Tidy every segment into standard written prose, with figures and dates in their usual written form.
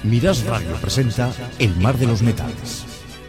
Miras Radio presenta El Mar de los Metales.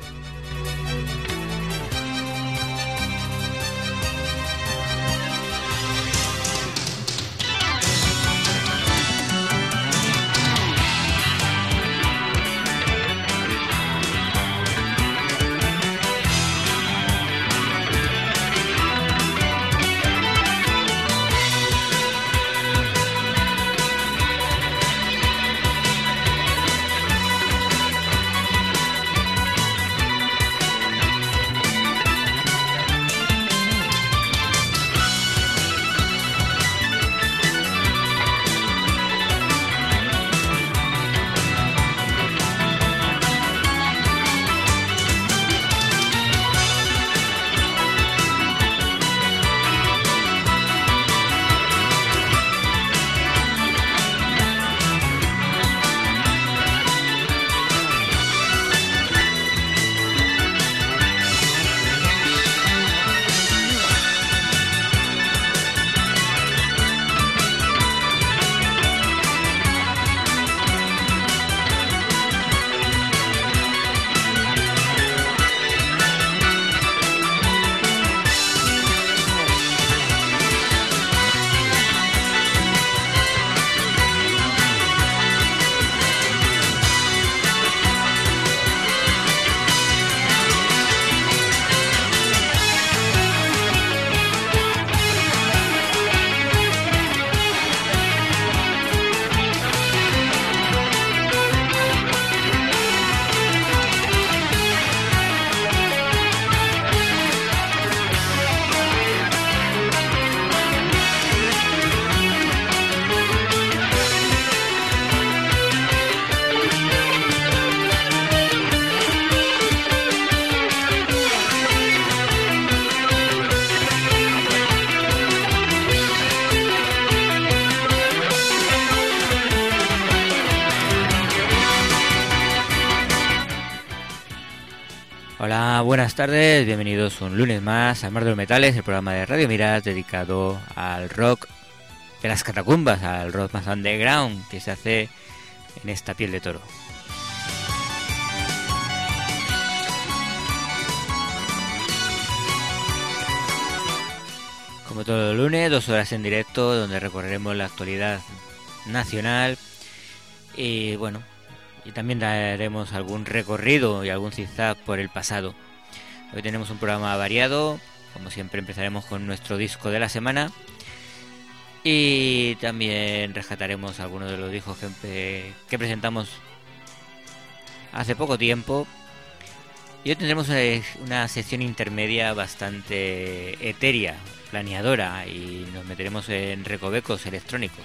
Hola, buenas tardes, bienvenidos un lunes más al Mar de los Metales, el programa de Radio Miras dedicado al rock de las catacumbas, al rock más underground que se hace en esta piel de toro. Como todo el lunes, 2 horas en directo donde recorreremos la actualidad nacional y bueno, y también daremos algún recorrido y algún zigzag por el pasado. Hoy tenemos un programa variado, como siempre empezaremos con nuestro disco de la semana y también rescataremos algunos de los discos que presentamos hace poco tiempo. Y hoy tendremos una sección intermedia bastante etérea, planeadora, y nos meteremos en recovecos electrónicos.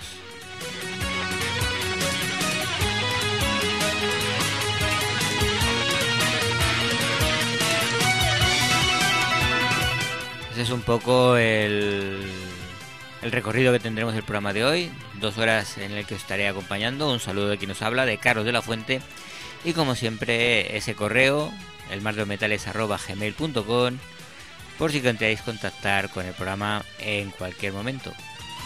Ese es un poco el recorrido que tendremos el programa de hoy. 2 horas en el que os estaré acompañando. Un saludo de quien nos habla, de Carlos de la Fuente. Y como siempre, ese correo, elmardelometales@gmail.com, por si queréis contactar con el programa en cualquier momento.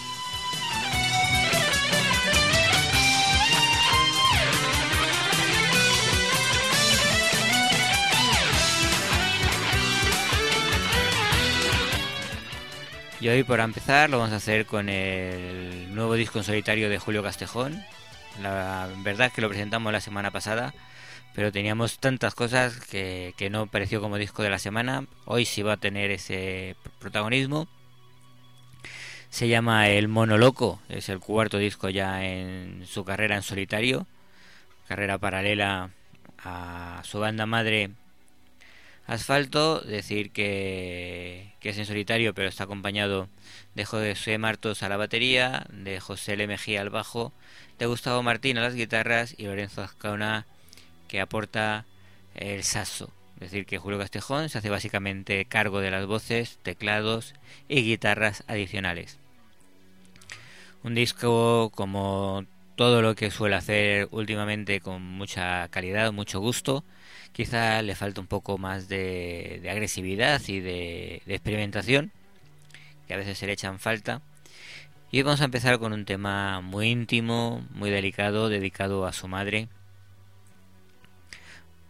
Y hoy, para empezar, lo vamos a hacer con el nuevo disco en solitario de Julio Castejón. La verdad es que lo presentamos la semana pasada, pero teníamos tantas cosas que no pareció como disco de la semana. Hoy sí va a tener ese protagonismo. Se llama El Mono Loco, es el 4º disco ya en su carrera en solitario, carrera paralela a su banda madre Asfalto. Decir que es en solitario, pero está acompañado de José Martos a la batería, de José L. Mejía al bajo, de Gustavo Martín a las guitarras y Lorenzo Azcona, que aporta el saxo. Es decir, que Julio Castejón se hace básicamente cargo de las voces, teclados y guitarras adicionales. Un disco, como todo lo que suele hacer últimamente, con mucha calidad, mucho gusto. Quizá le falta un poco más de agresividad y de experimentación, que a veces se le echan falta. Y hoy vamos a empezar con un tema muy íntimo, muy delicado, dedicado a su madre,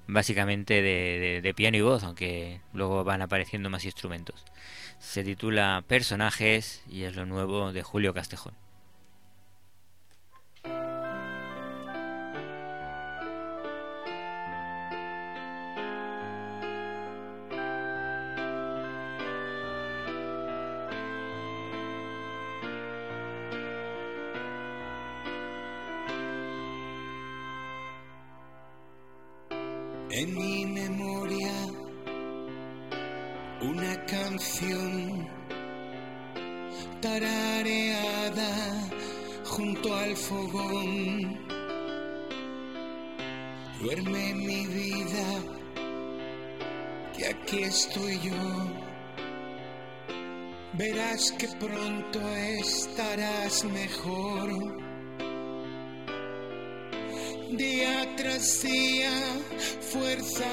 básicamente de piano y voz, aunque luego van apareciendo más instrumentos. Se titula Personajes y es lo nuevo de Julio Castejón. En mi memoria una canción tarareada junto al fogón. Duerme mi vida, que aquí estoy yo. Verás que pronto estarás mejor. Día tras día, fuerza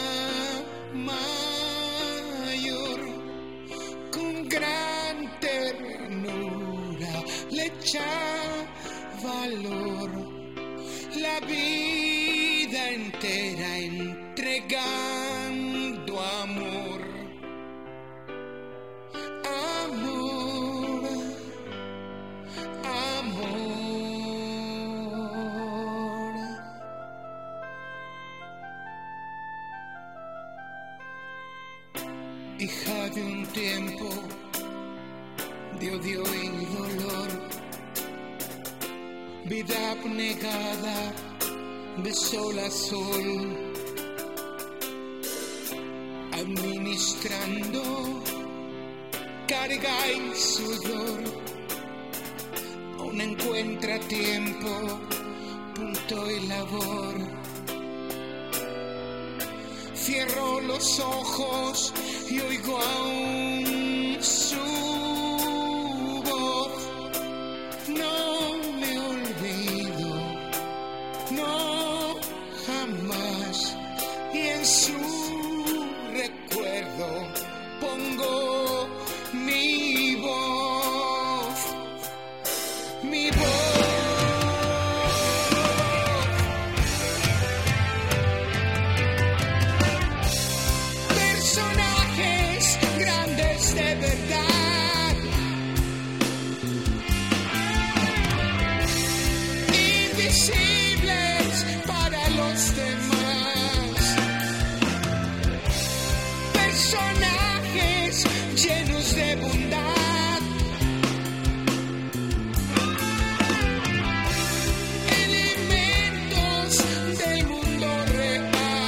mayor, con gran ternura le echa valor, la vida entera entregando amor, amor, amor. Hija de un tiempo de odio y dolor, vida abnegada de sol a sol, administrando carga y sudor, aún encuentra tiempo, punto y labor. Cierro los ojos y oigo aún su voz. No me olvido, no jamás. Y en su recuerdo pongo mi voz, mi voz. De verdad, invisibles para los demás, personajes llenos de bondad, elementos del mundo real.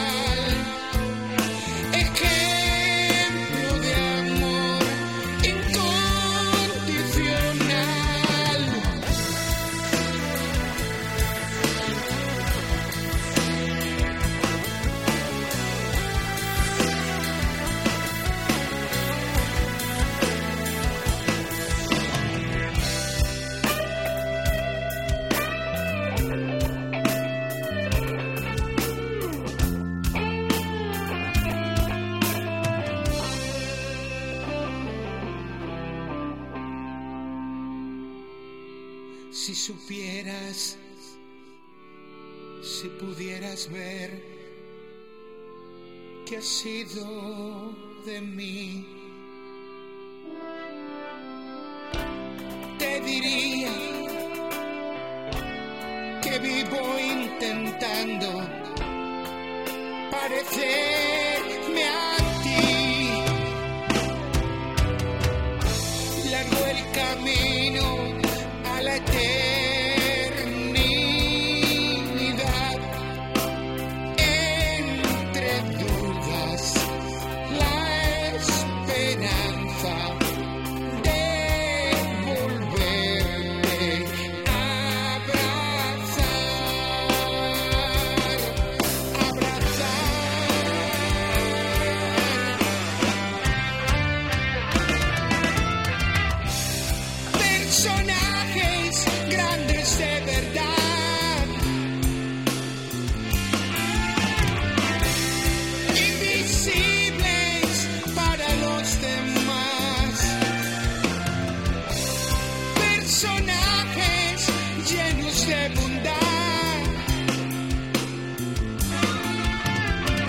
Si supieras, si pudieras ver qué ha sido de mí, te diría que vivo intentando parecerme a ti. Largo el camino a la eternidad, entre dudas, la esperanza de volverte a abrazar, personajes grandes de verdad, invisibles para los demás, personajes llenos de bondad.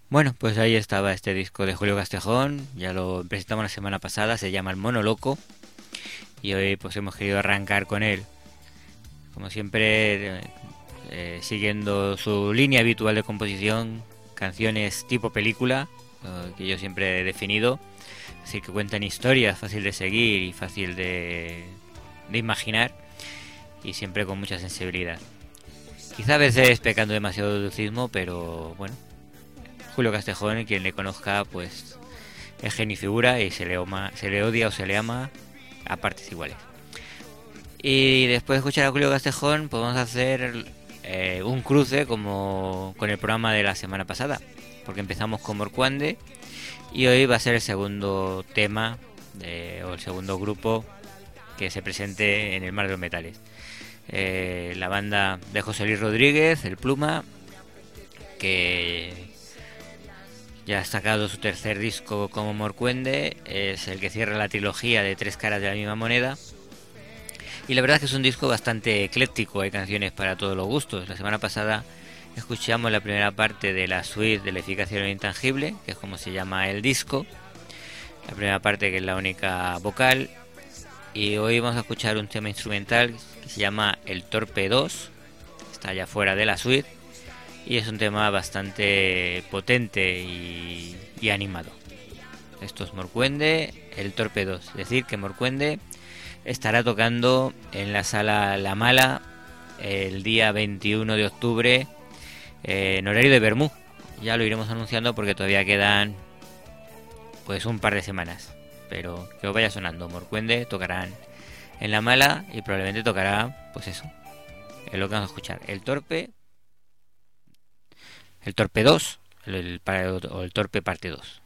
Bueno, pues ahí estaba este disco de Julio Castejón, ya lo presentamos la semana pasada, se llama El Mono Loco y hoy pues hemos querido arrancar con él. Como siempre, siguiendo su línea habitual de composición, canciones tipo película, que yo siempre he definido, así que cuentan historias, fácil de seguir y fácil de imaginar y siempre con mucha sensibilidad. Quizá a veces pecando demasiado de dulcismo, pero bueno, Julio Castejón, quien le conozca, pues es genio figura y se le odia o se le ama a partes iguales. Y después de escuchar a Julio Castejón, pues vamos a hacer un cruce como con el programa de la semana pasada, porque empezamos con Morcuende y hoy va a ser el segundo tema o el segundo grupo que se presente en el Mar de los Metales. La banda de José Luis Rodríguez, el Pluma, que ya ha sacado su tercer disco como Morcuende, es el que cierra la trilogía de Tres caras de la misma moneda. Y la verdad es que es un disco bastante ecléctico, hay canciones para todos los gustos. La semana pasada escuchamos la primera parte de la suite de La eficacia de lo intangible, que es como se llama el disco. La primera parte, que es la única vocal. Y hoy vamos a escuchar un tema instrumental que se llama El Torpe 2, está ya fuera de la suite. Y es un tema bastante potente y animado. Esto es Morcuende, El Torpe 2. Es decir, que Morcuende estará tocando en la sala La Mala el día 21 de octubre en horario de Bermú. Ya lo iremos anunciando porque todavía quedan pues un par de semanas. Pero que os vaya sonando. Morcuende tocarán en La Mala y probablemente tocará, pues eso, es lo que vamos a escuchar. El Torpe 2 o el Torpe parte 2.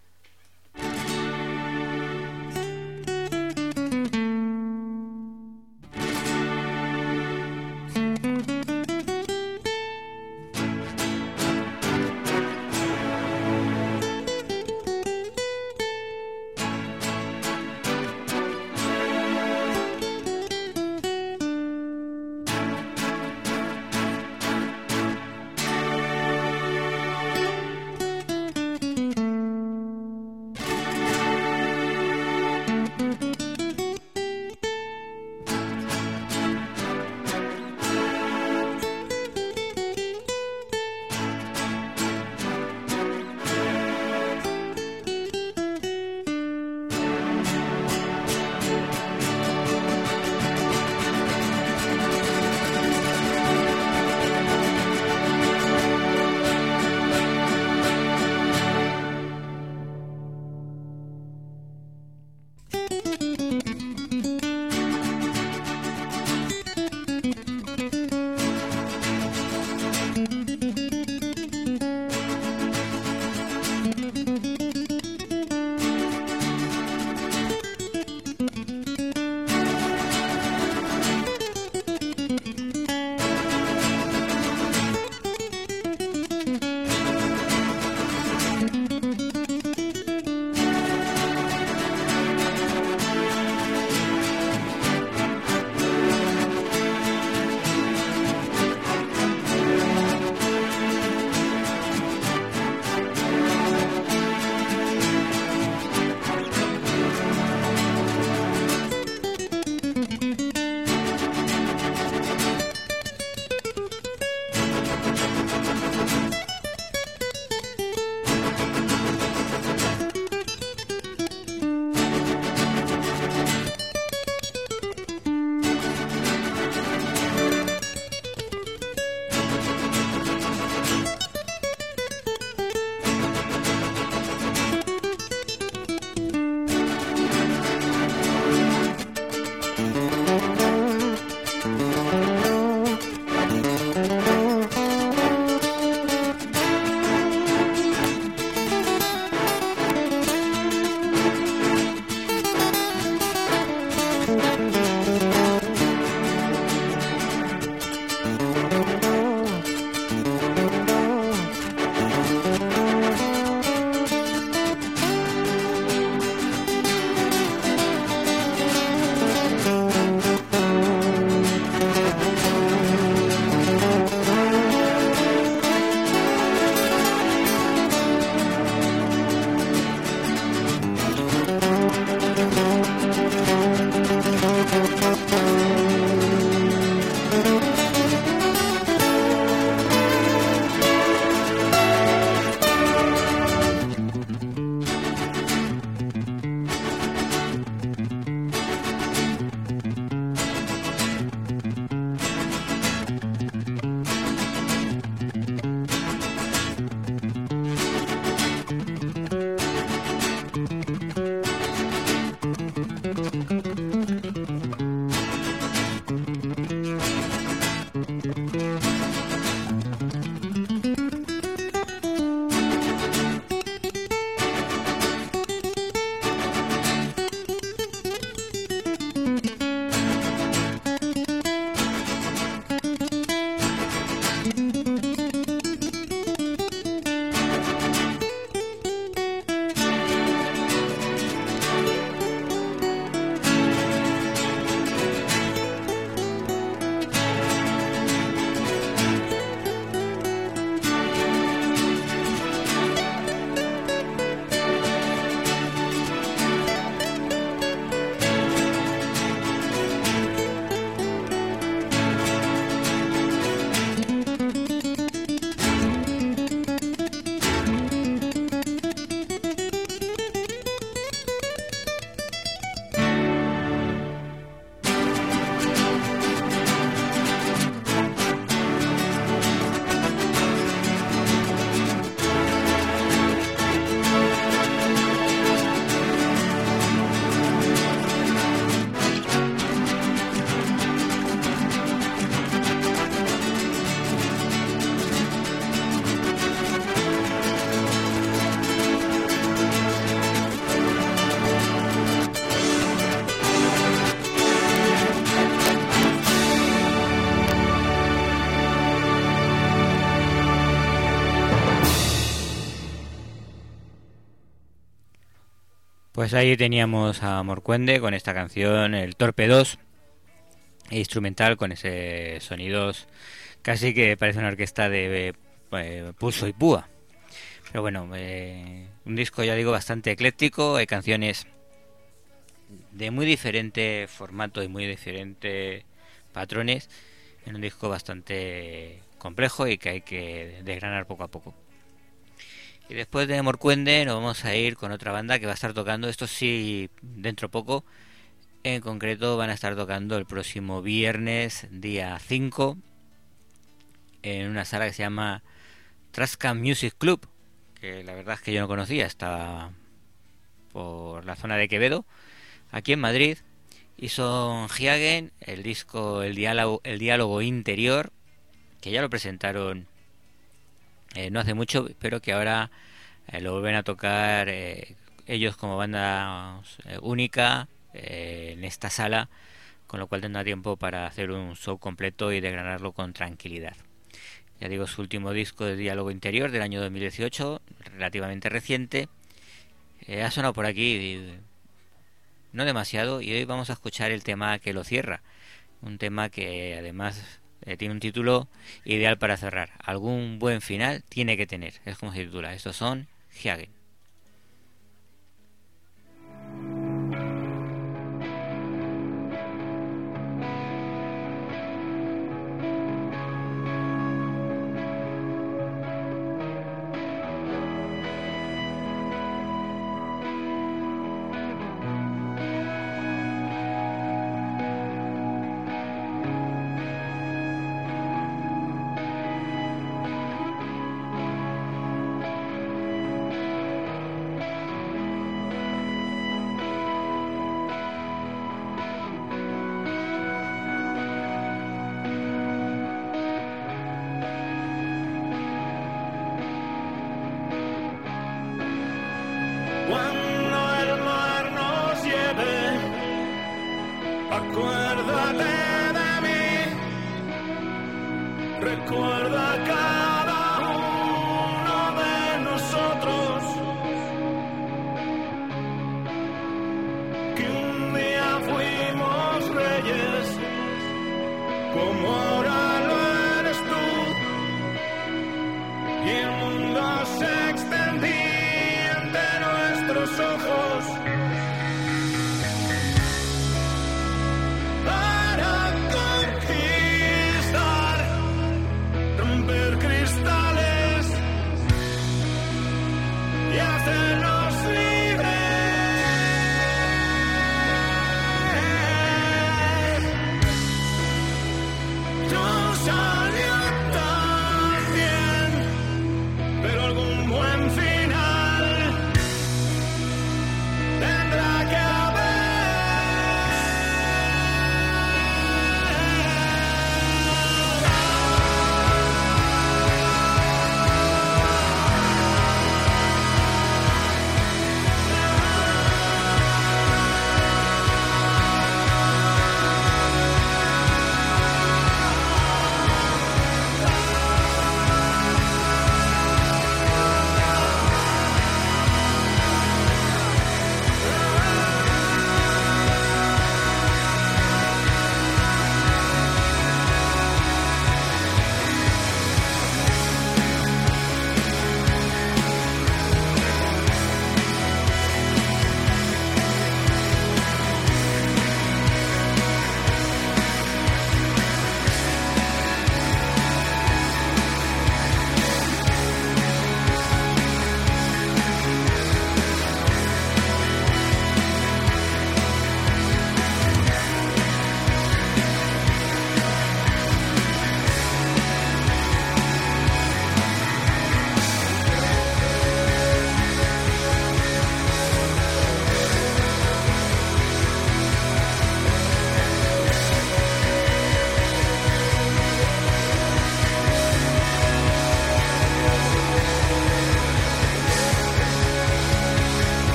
Pues ahí teníamos a Morcuende con esta canción, el Torpedos, instrumental con ese sonidos casi que parece una orquesta de pulso y púa. Pero bueno, un disco, ya digo, bastante ecléctico, hay canciones de muy diferente formato y muy diferentes patrones, en un disco bastante complejo y que hay que desgranar poco a poco. Y después de Morcuende nos vamos a ir con otra banda que va a estar tocando, esto sí, dentro poco. En concreto van a estar tocando el próximo viernes, día 5, en una sala que se llama Trascan Music Club, que la verdad es que yo no conocía, estaba por la zona de Quevedo, aquí en Madrid, y son Hagen, el disco el diálogo interior, que ya lo presentaron no hace mucho, pero que ahora lo vuelven a tocar ellos como banda única en esta sala, con lo cual tendrá tiempo para hacer un show completo y desgranarlo con tranquilidad. Ya digo, su último disco de diálogo interior del año 2018, relativamente reciente, ha sonado por aquí no demasiado, y hoy vamos a escuchar el tema que lo cierra, un tema que además tiene un título ideal para cerrar. Algún buen final tiene que tener, es como se titula. Estos son Hagen.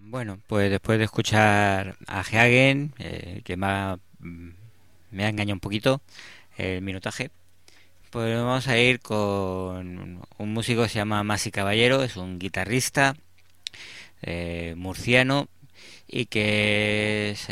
Bueno, pues después de escuchar a Hagen, que me ha engañado un poquito el minutaje, pues vamos a ir con un músico que se llama Masi Caballero, es un guitarrista murciano y que es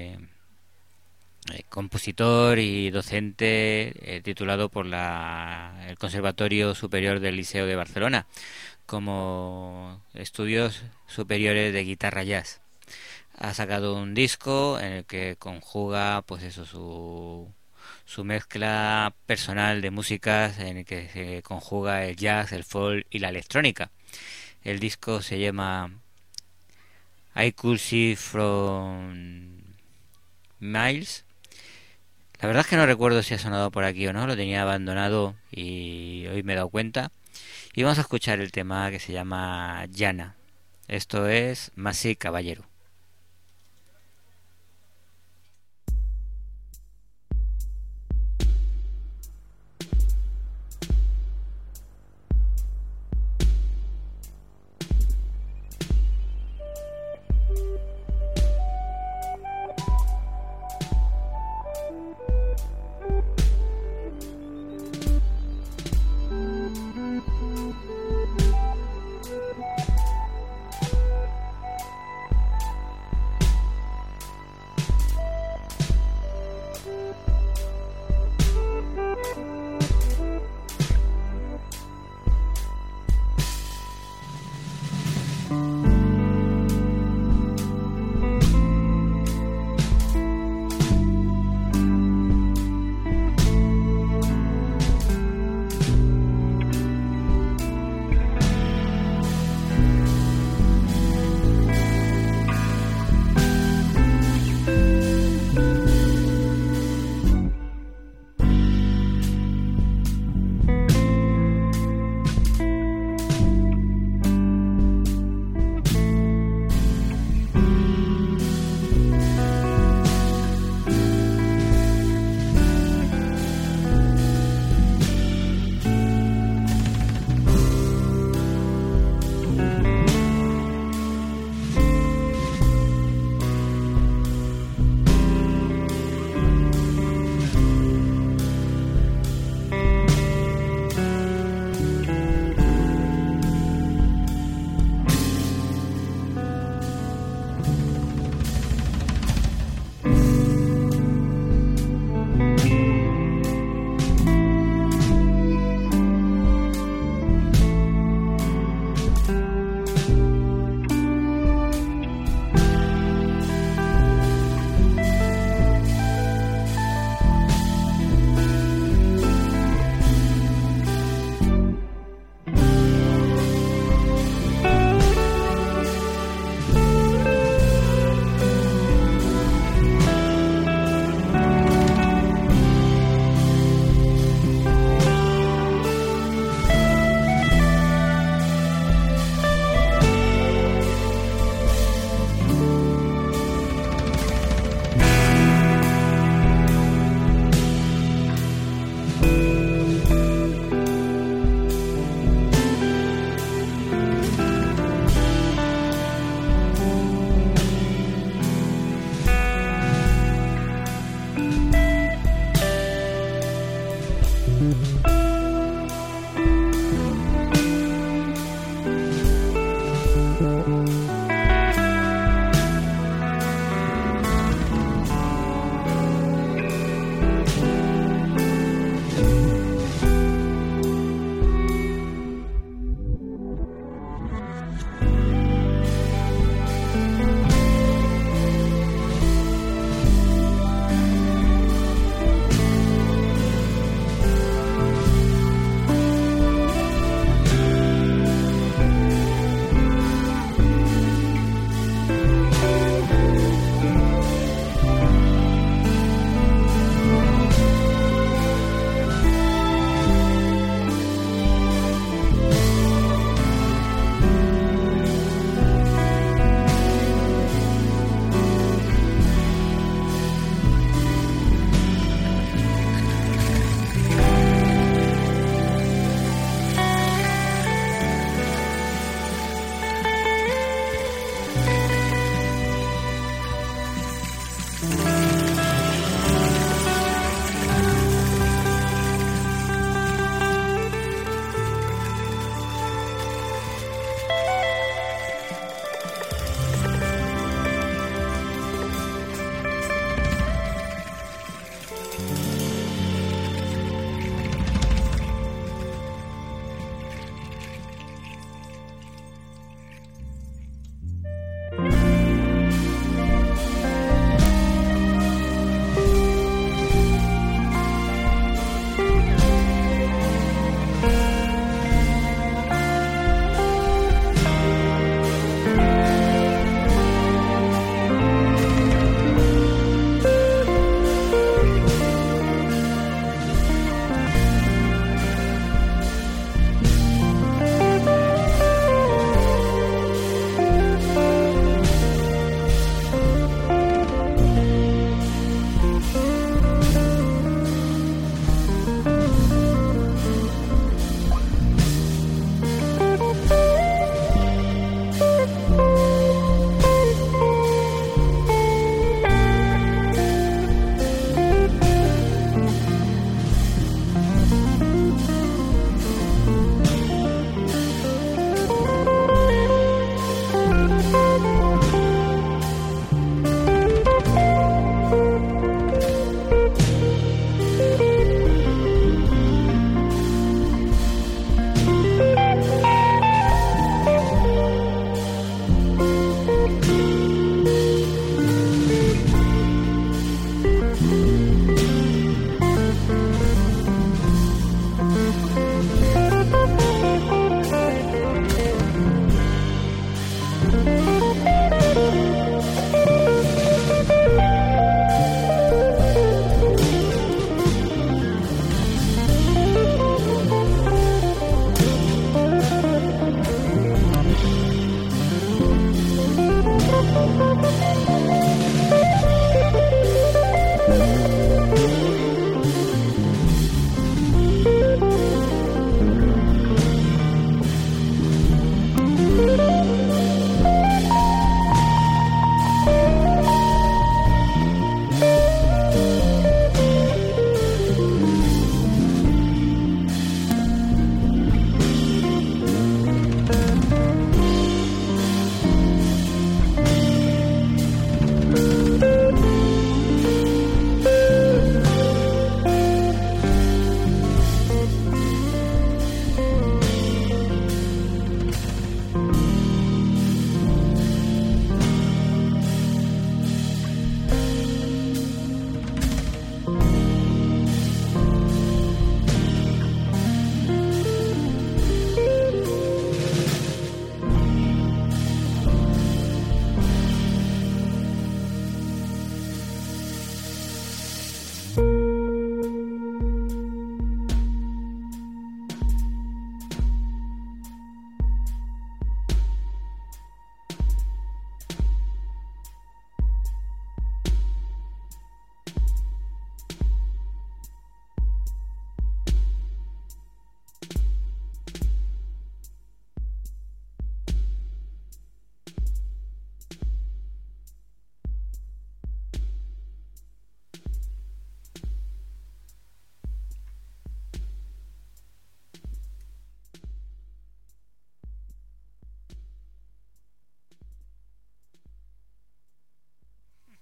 compositor y docente titulado por el Conservatorio Superior del Liceo de Barcelona como estudios superiores de guitarra jazz. Ha sacado un disco en el que conjuga pues eso su mezcla personal de músicas, en el que se conjuga el jazz, el folk y la electrónica. El disco se llama I Could See From Miles. La verdad es que no recuerdo si ha sonado por aquí o no, lo tenía abandonado y hoy me he dado cuenta. Y vamos a escuchar el tema que se llama Llana. Esto es Masi Caballero.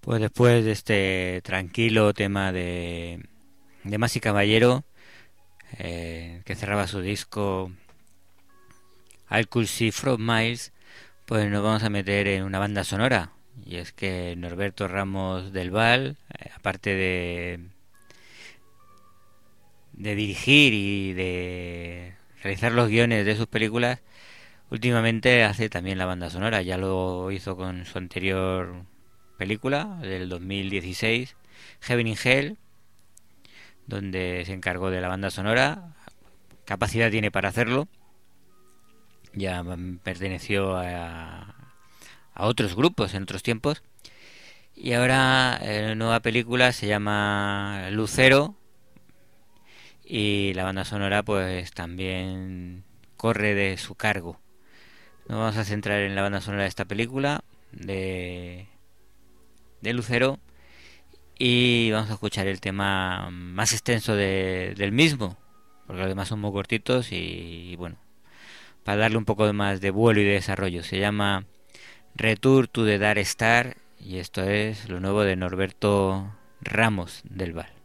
Pues después de este tranquilo tema de Masi Caballero, que cerraba su disco I Could See From Miles, pues nos vamos a meter en una banda sonora. Y es que Norberto Ramos del Val, aparte de dirigir y de realizar los guiones de sus películas, últimamente hace también la banda sonora. Ya lo hizo con su anterior película del 2016, Heaven in Hell, donde se encargó de la banda sonora. Capacidad tiene para hacerlo. Ya perteneció a otros grupos en otros tiempos. Y ahora la nueva película se llama Lucero, y la banda sonora pues también corre de su cargo. Nos vamos a centrar en la banda sonora de esta película de Lucero, y vamos a escuchar el tema más extenso del mismo, porque los demás son muy cortitos y bueno, para darle un poco más de vuelo y de desarrollo. Se llama Return to the Dark Star, y esto es lo nuevo de Norberto Ramos del Val.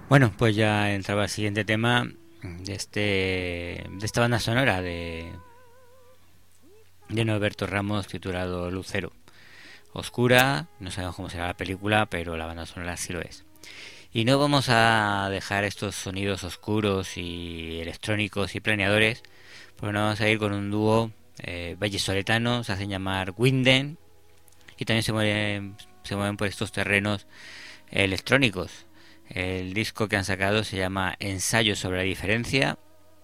Bueno, pues ya entraba el siguiente tema de esta banda sonora de Norberto Ramos titulado Lucero. Oscura, no sabemos cómo será la película, pero la banda sonora sí lo es. Y no vamos a dejar estos sonidos oscuros y electrónicos y planeadores, porque nos vamos a ir con un dúo vallisoletano, se hacen llamar Winden, y también se mueven por estos terrenos electrónicos. El disco que han sacado se llama Ensayo sobre la diferencia.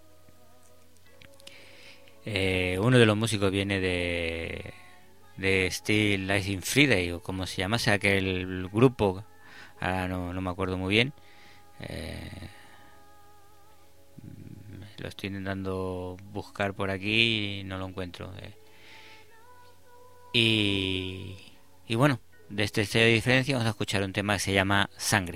Uno de los músicos viene de Still Life in Friday, o como se llamase aquel grupo, ahora no me acuerdo muy bien. Lo estoy intentando buscar por aquí y no lo encuentro. Y bueno, de este sello de diferencia vamos a escuchar un tema que se llama Sangre.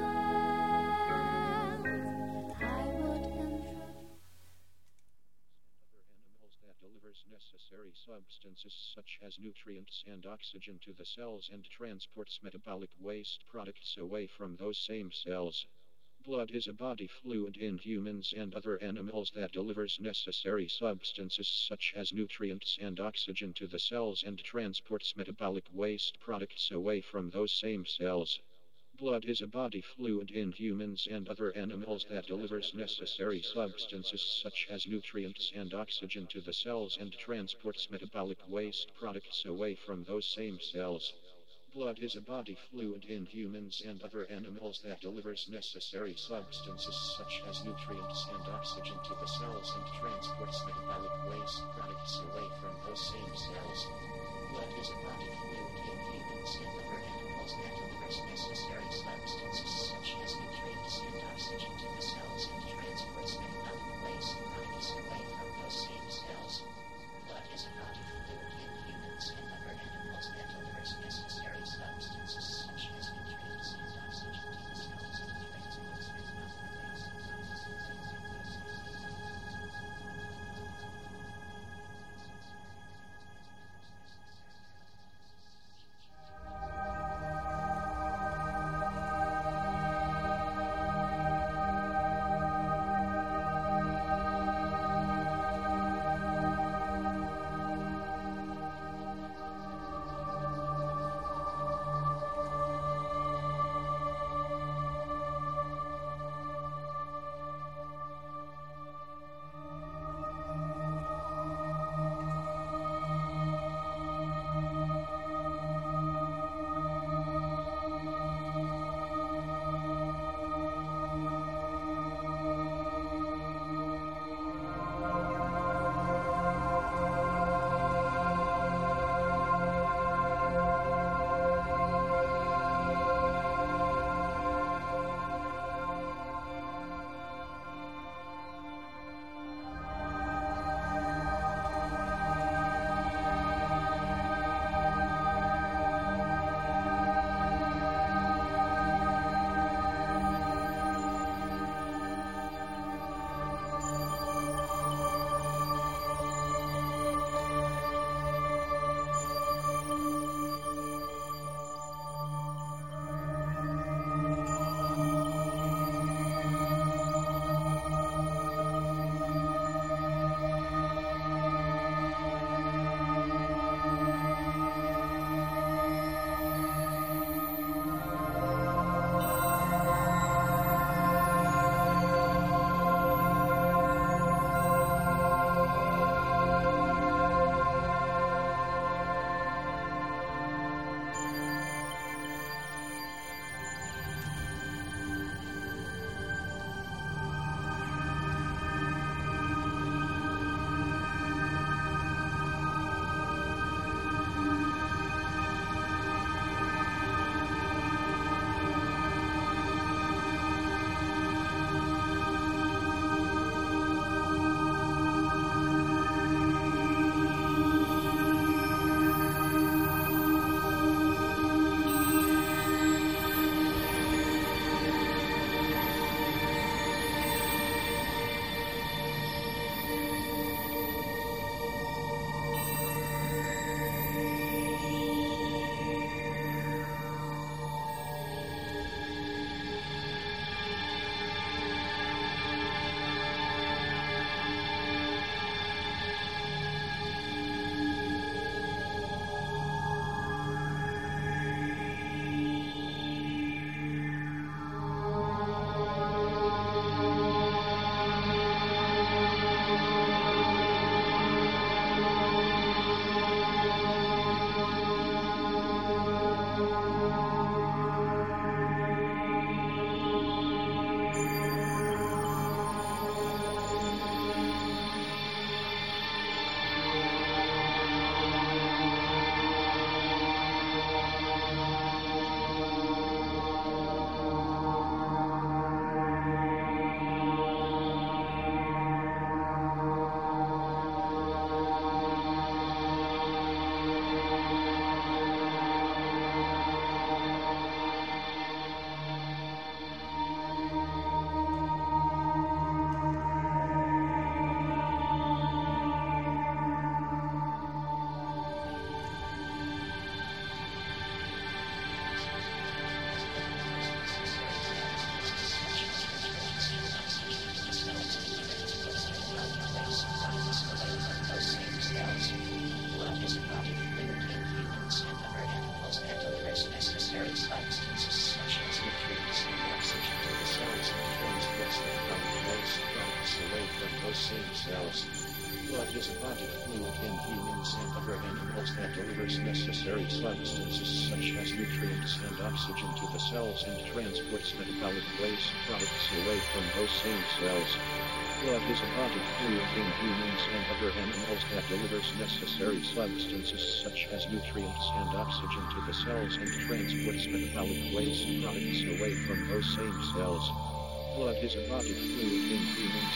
Substances such as nutrients and oxygen to the cells and transports metabolic waste products away from those same cells. Blood is a body fluid in humans and other animals that delivers necessary substances such as nutrients and oxygen to the cells and transports metabolic waste products away from those same cells. Blood is a body fluid in humans and other animals that delivers necessary substances such as nutrients and oxygen to the cells and transports metabolic waste products away from those same cells. Blood is a body fluid in humans and other animals that delivers necessary substances such as nutrients and oxygen to the cells and transports metabolic waste products away from those same cells. Blood is a body fluid in humans and other animals that delivers necessary substances such as nutrients and oxygen to the cells and transports metabolic waste products away from those same cells. Blood is a body fluid in humans and other animals that delivers necessary substances such as nutrients and oxygen to the cells and transports cells. Blood is a body fluid in humans and other animals that delivers necessary substances such as nutrients and oxygen to the cells and transports metabolic waste products away from those same cells. Blood is a body fluid in humans and other animals that delivers necessary substances such as nutrients and oxygen to the cells and transports metabolic waste products away from those same cells. Blood is a body fluid in humans.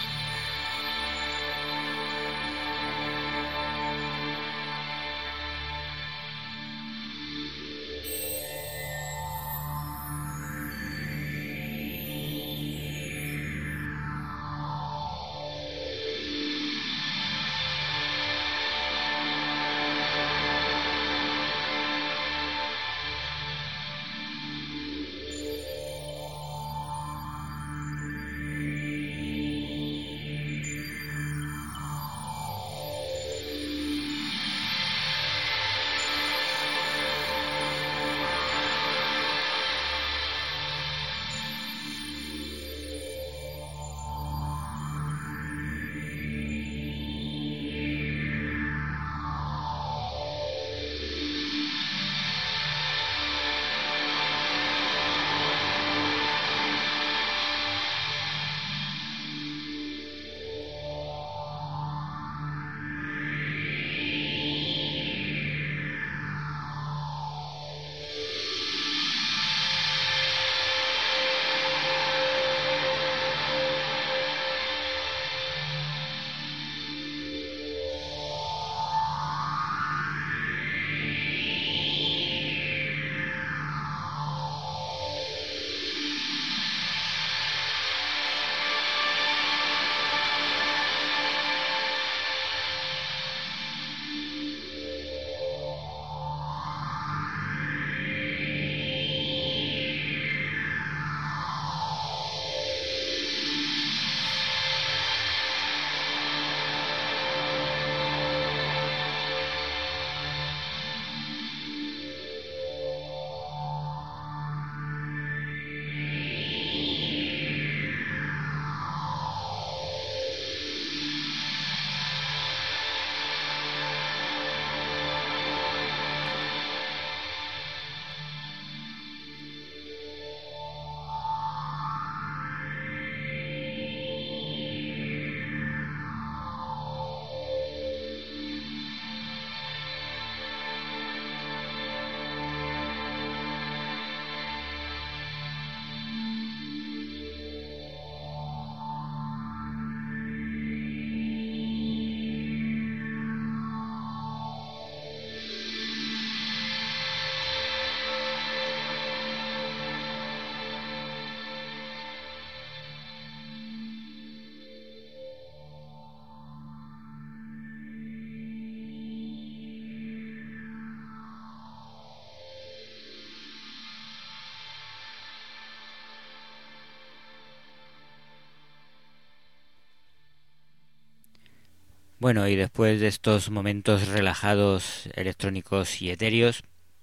Bueno, y después de estos momentos relajados, electrónicos y etéreos,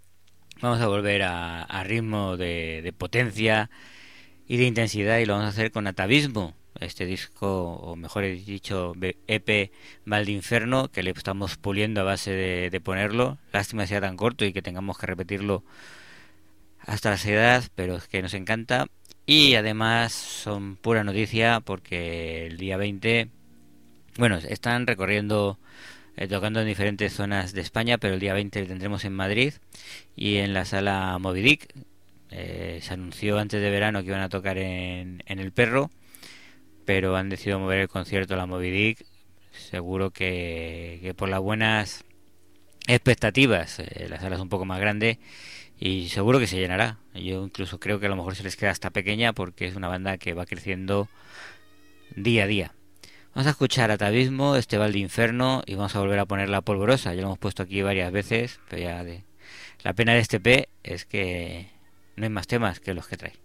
vamos a volver a ritmo de potencia y de intensidad, y lo vamos a hacer con Atavismo, este disco, o mejor dicho, EP Mal de Inferno, que le estamos puliendo a base de ponerlo. Lástima que sea tan corto y que tengamos que repetirlo hasta la saciedad, pero es que nos encanta. Y además son pura noticia porque el día 20... Bueno, están recorriendo, tocando en diferentes zonas de España, pero el día 20 lo tendremos en Madrid y en la sala Moby Dick. Se anunció antes de verano que iban a tocar en El Perro, pero han decidido mover el concierto a la Moby Dick. Seguro que por las buenas expectativas, la sala es un poco más grande y seguro que se llenará. Yo incluso creo que a lo mejor se les queda hasta pequeña porque es una banda que va creciendo día a día. Vamos a escuchar Atavismo, este Val de Inferno, y vamos a volver a poner La Polvorosa. Ya lo hemos puesto aquí varias veces, pero ya la pena de este EP es que no hay más temas que los que trae.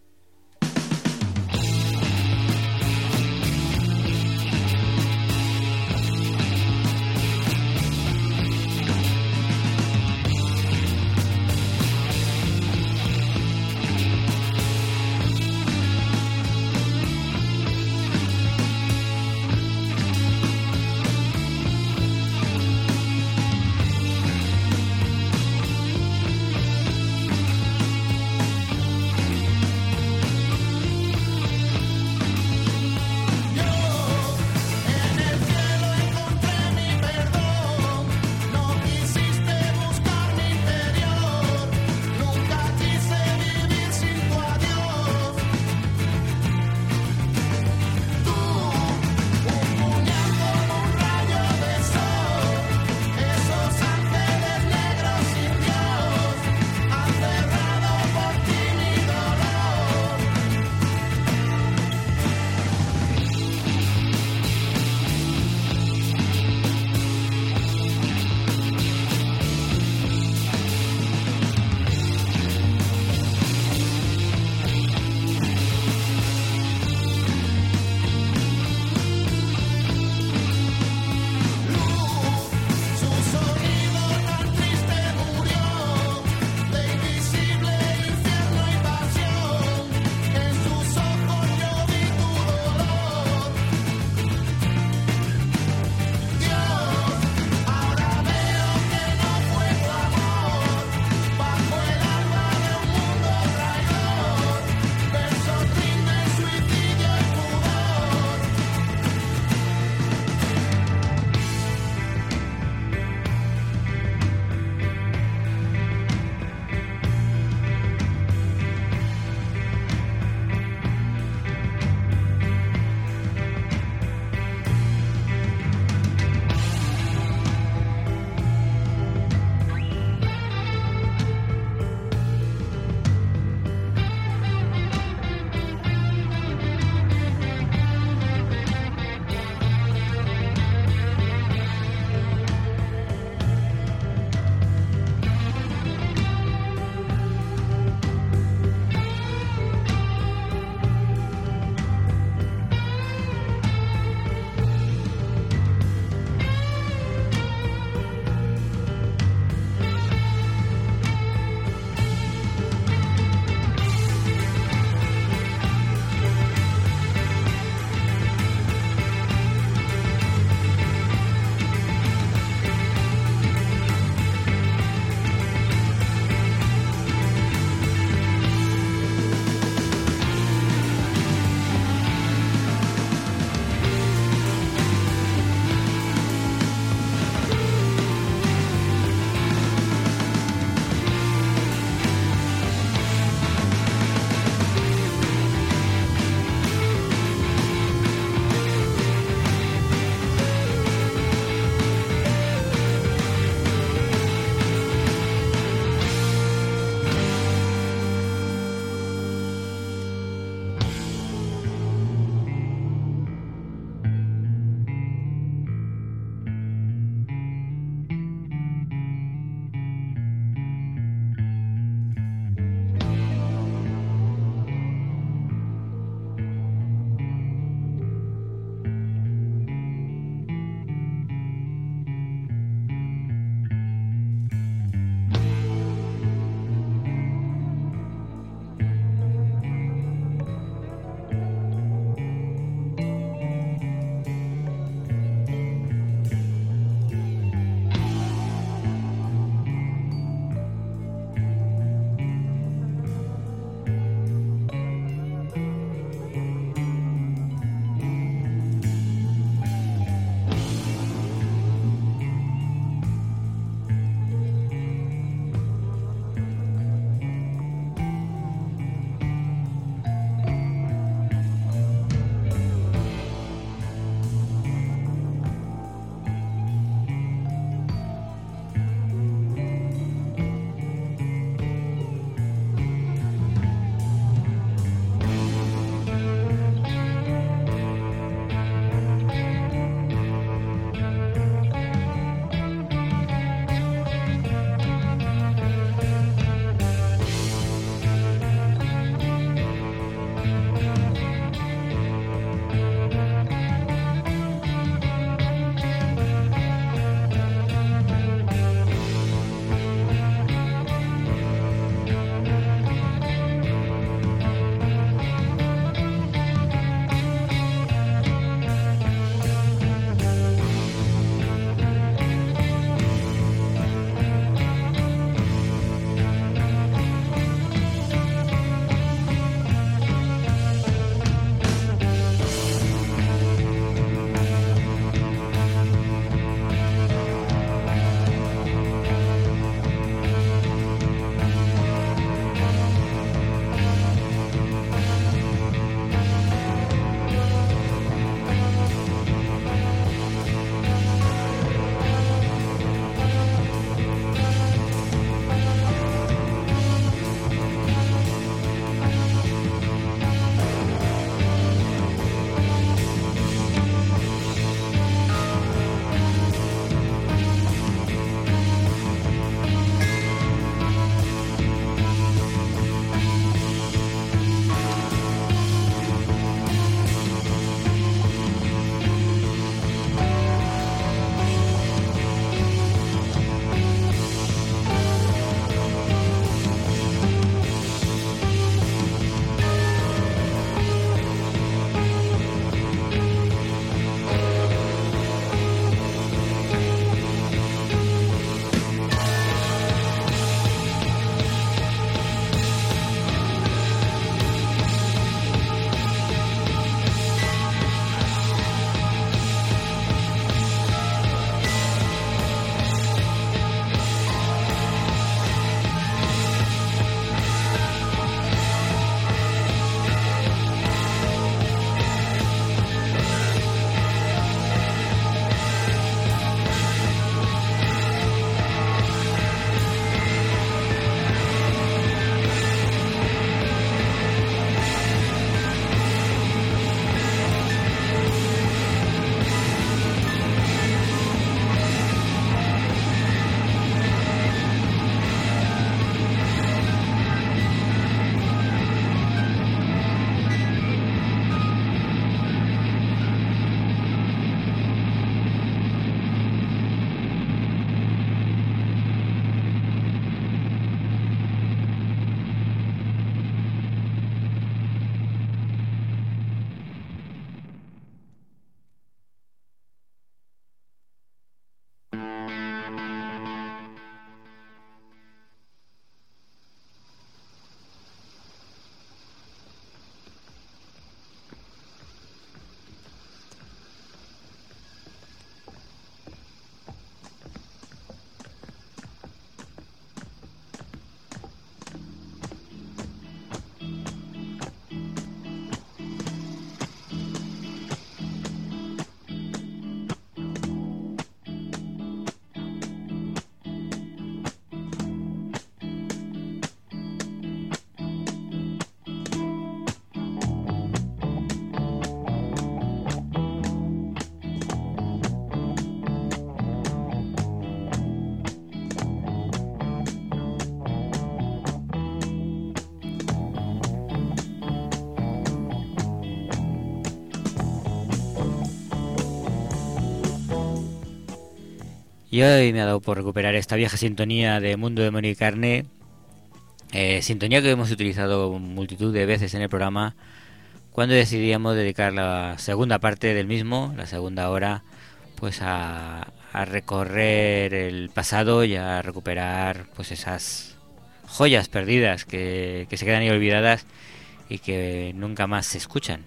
Y hoy me ha dado por recuperar esta vieja sintonía de Mundo de Mono y Carne, sintonía que hemos utilizado multitud de veces en el programa cuando decidíamos dedicar la segunda parte del mismo, la segunda hora, pues a recorrer el pasado y a recuperar pues esas joyas perdidas que se quedan ahí olvidadas y que nunca más se escuchan.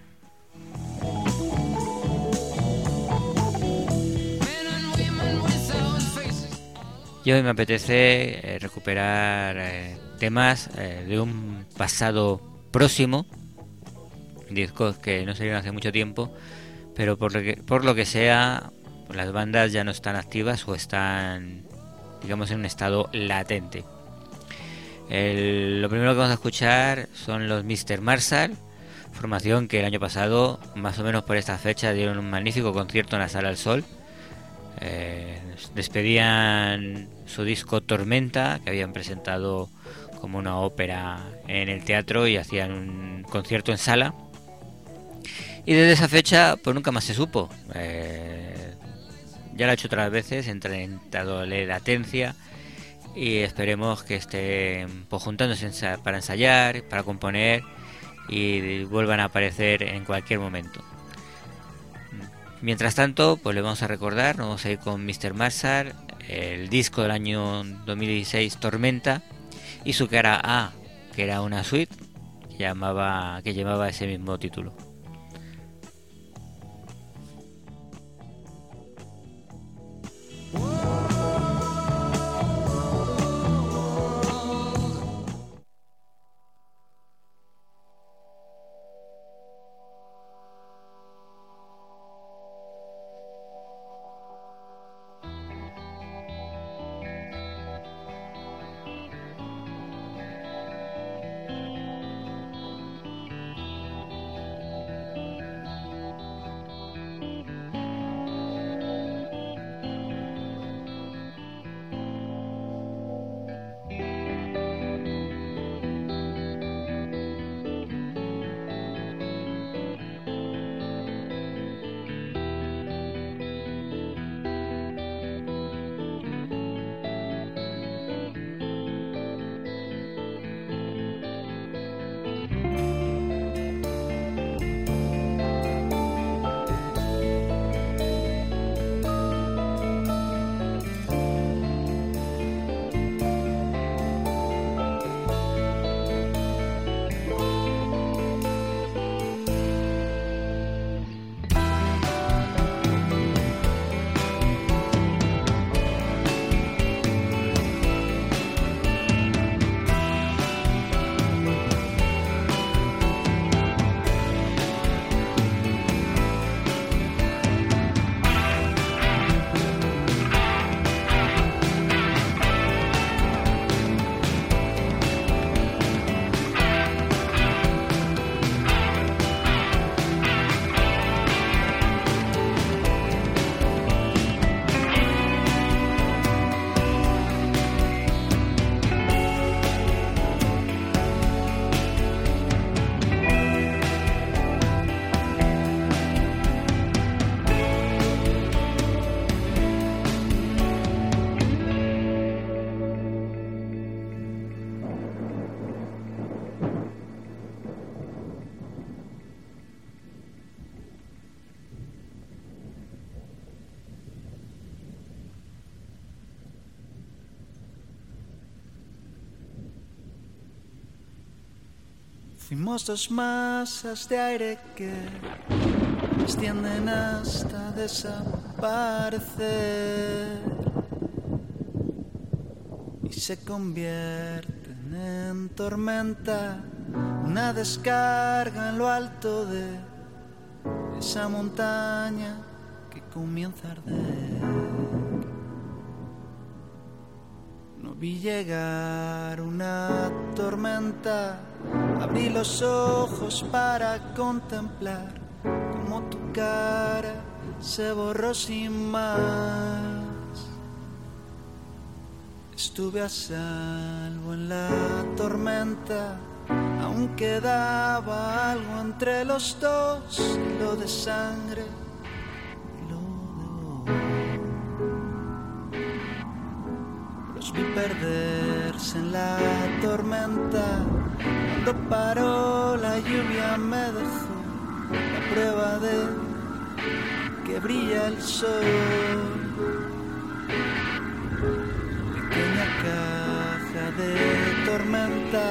Y hoy me apetece recuperar temas de un pasado próximo, discos que no salieron hace mucho tiempo, pero por lo que sea, las bandas ya no están activas o están, digamos, en un estado latente. Lo primero que vamos a escuchar son los Mr. Marshall, formación que el año pasado, más o menos por esta fecha, dieron un magnífico concierto en la Sala del Sol. Despedían su disco Tormenta, que habían presentado como una ópera en el teatro, y hacían un concierto en sala, y desde esa fecha pues nunca más se supo. Ya lo ha hecho otras veces, entra en estado de latencia, y esperemos que estén pues juntándose para ensayar, para componer, y vuelvan a aparecer en cualquier momento. Mientras tanto, pues le vamos a recordar, nos vamos a ir con Mr. Marshall, el disco del año 2016, Tormenta, y su cara A, que era una suite que llevaba ese mismo título. Fuimos dos masas de aire que extienden hasta desaparecer y se convierten en tormenta, una descarga en lo alto de esa montaña que comienza a arder. No vi llegar una tormenta, abrí los ojos para contemplar cómo tu cara se borró sin más. Estuve a salvo en la tormenta, aún quedaba algo entre los dos, lo de sangre y lo de vos. vi perderse en la tormenta. Cuando paró la lluvia me dejó la prueba de que brilla el sol. Pequeña caja de tormenta.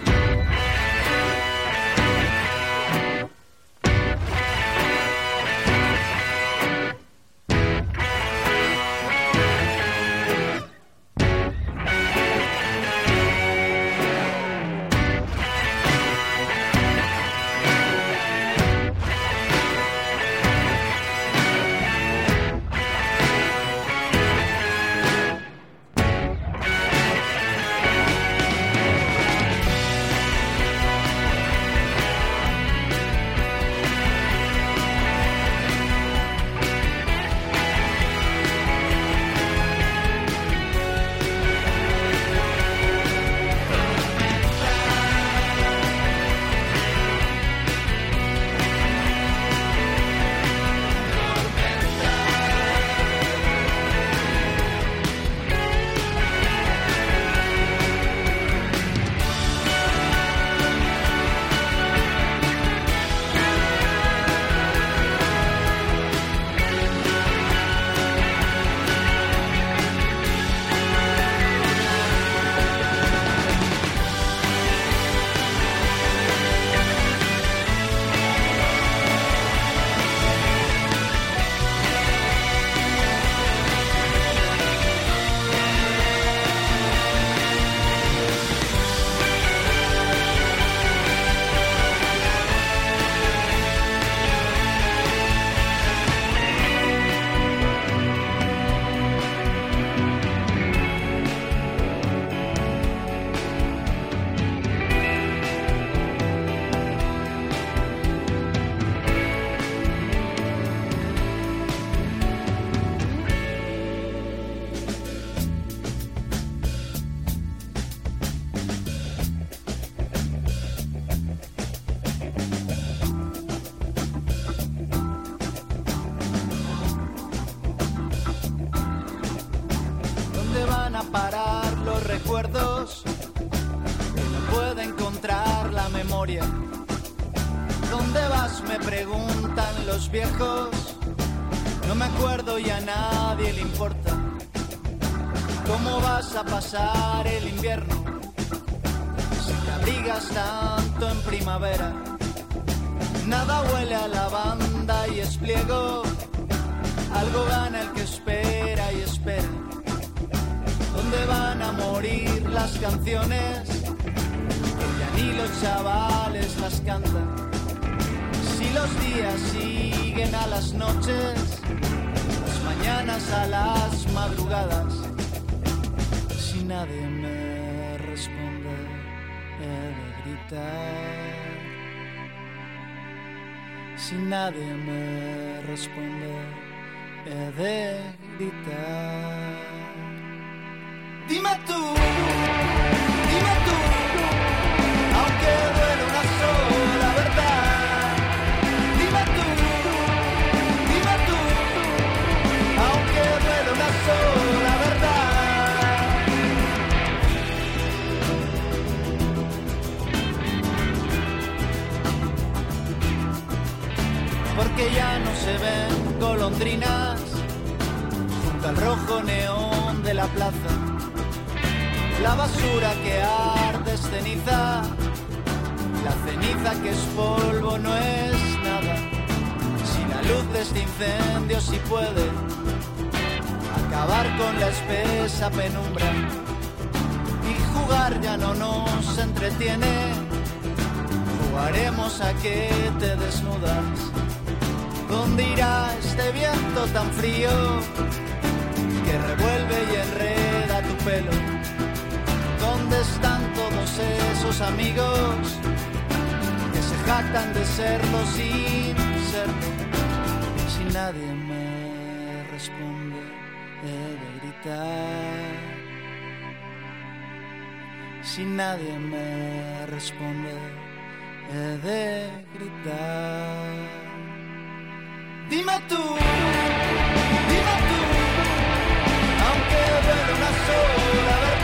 Parar los recuerdos que no puede encontrar la memoria. ¿Dónde vas? Me preguntan los viejos. No me acuerdo y a nadie le importa. ¿Cómo vas a pasar el invierno si te abrigas tanto en primavera? Nada huele a lavanda y espliego. Algo gana el que espera y espera. ¿Dónde van a morir las canciones que ya ni los chavales las cantan? Si los días siguen a las noches, las mañanas a las madrugadas. Si nadie me responde, he de gritar. Si nadie me responde, he de gritar. Dime tú, aunque duele una sola verdad. Dime tú, aunque duele una sola verdad. Porque ya no se ven golondrinas junto al rojo neón de la plaza. La basura que arde es ceniza, la ceniza que es polvo no es nada. Si la luz de este incendio sí puede acabar con la espesa penumbra y jugar ya no nos entretiene, jugaremos a que te desnudas. ¿Dónde irá este viento tan frío que revuelve y enreda tu pelo? ¿Dónde están todos esos amigos que se jactan de serlo sin serlo? Si nadie me responde, he de gritar. Si nadie me responde, he de gritar. Dime tú, aunque duele una sola verdad.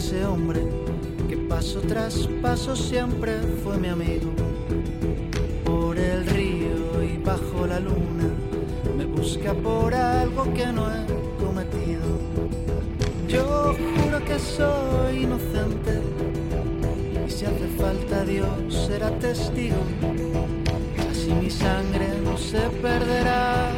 ese hombre que paso tras paso siempre fue mi amigo. Por el río y bajo la luna me busca por algo que no he cometido. Yo juro que soy inocente y si hace falta Dios será testigo. Así mi sangre no se perderá.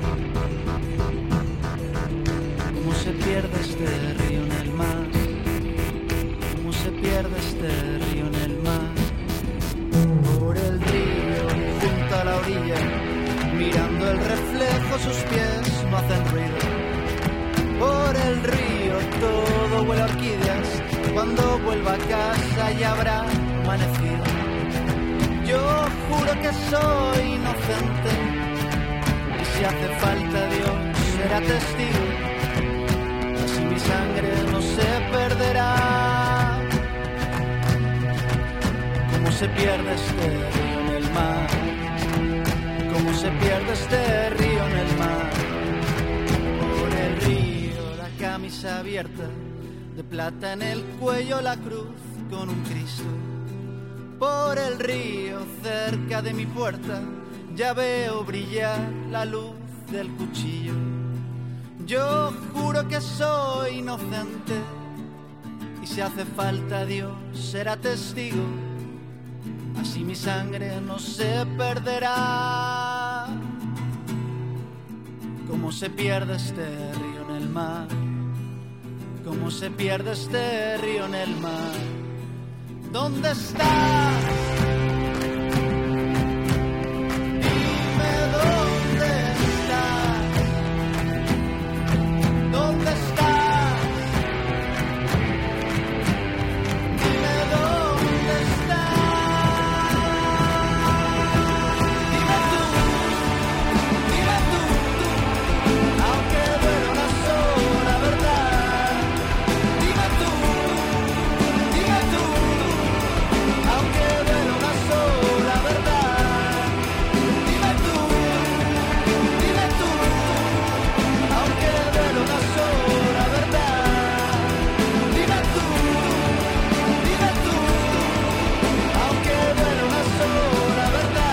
Como se pierde este río en el mar, como se pierde este río en el mar. Por el río junto a la orilla, mirando el reflejo sus pies no hacen ruido. Por el río todo huele a orquídeas, cuando vuelva a casa ya habrá amanecido. Yo juro que soy inocente y si hace falta Dios será testigo. Así mi sangre no se perderá. Como se pierde este río en el mar, como se pierde este río en el mar. Por el río la camisa abierta, de plata en el cuello la cruz con un Cristo. Por el río cerca de mi puerta ya veo brillar la luz del cuchillo. Yo juro que soy inocente y si hace falta Dios será testigo. Así mi sangre no se perderá. Como se pierde este río en el mar, como se pierde este río en el mar. ¿Dónde estás? Dime dónde estás. ¿Dónde estás? Dime dónde estás. Dime tú, aunque duele una sola verdad. Dime tú, aunque duele una sola verdad. Dime tú, aunque duele una sola verdad. Dime tú, aunque duele una sola verdad.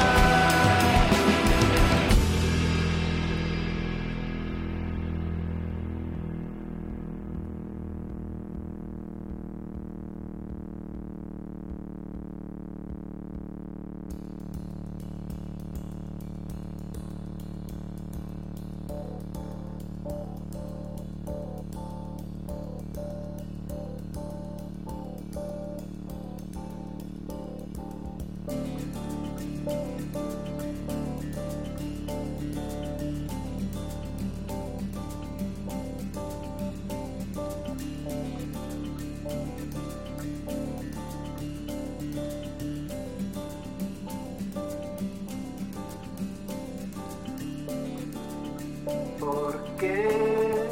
¿Por qué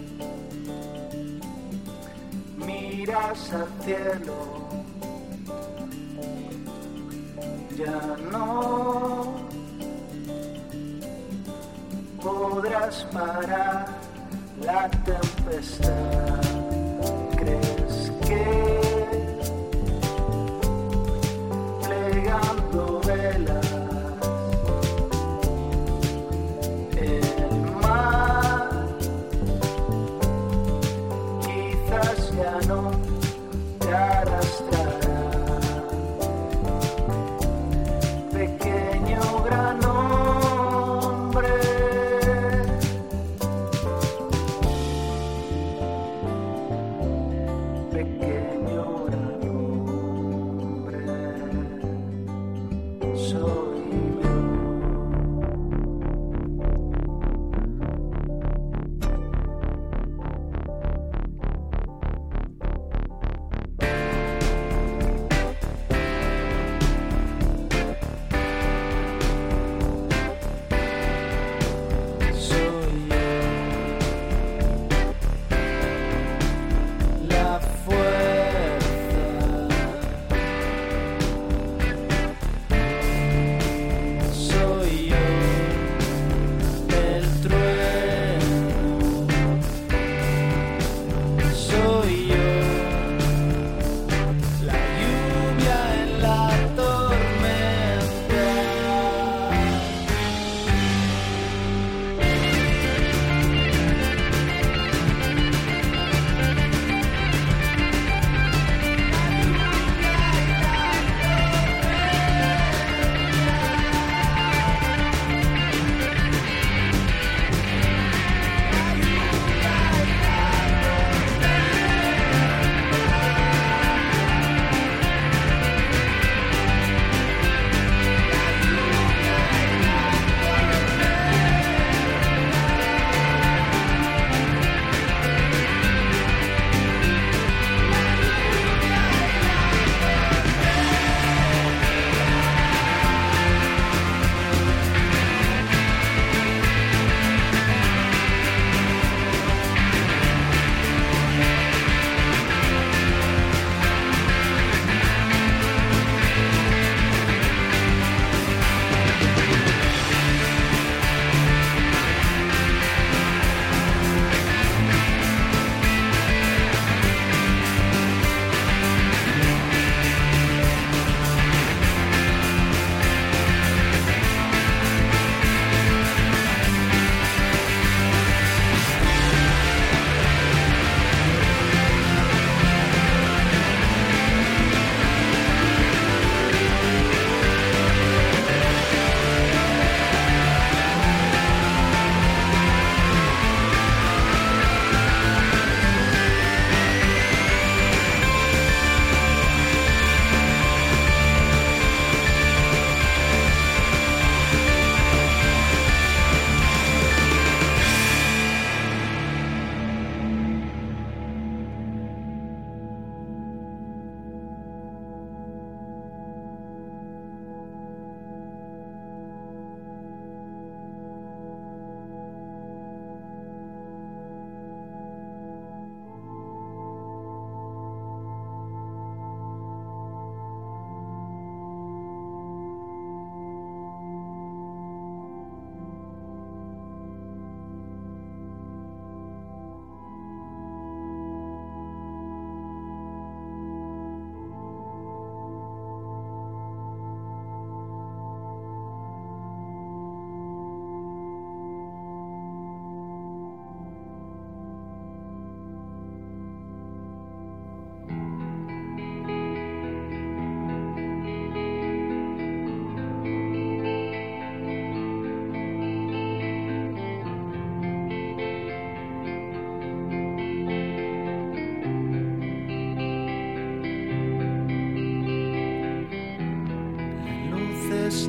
miras al cielo? Ya no podrás parar la tempestad. ¿Crees que plegando velas el mar quizás ya no te arrastrará? Pequeño gran hombre, pequeño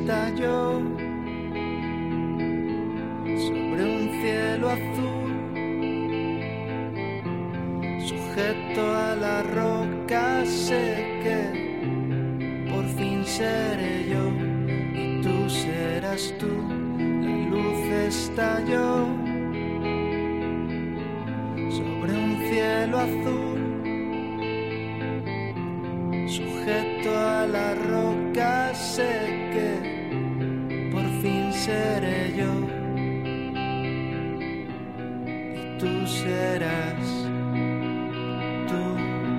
estalló sobre un cielo azul, sujeto a la roca sé que por fin seré yo y tú serás tú. La luz estalló sobre un cielo azul, sujeto a la roca sé que por fin seré yo y tú serás tú.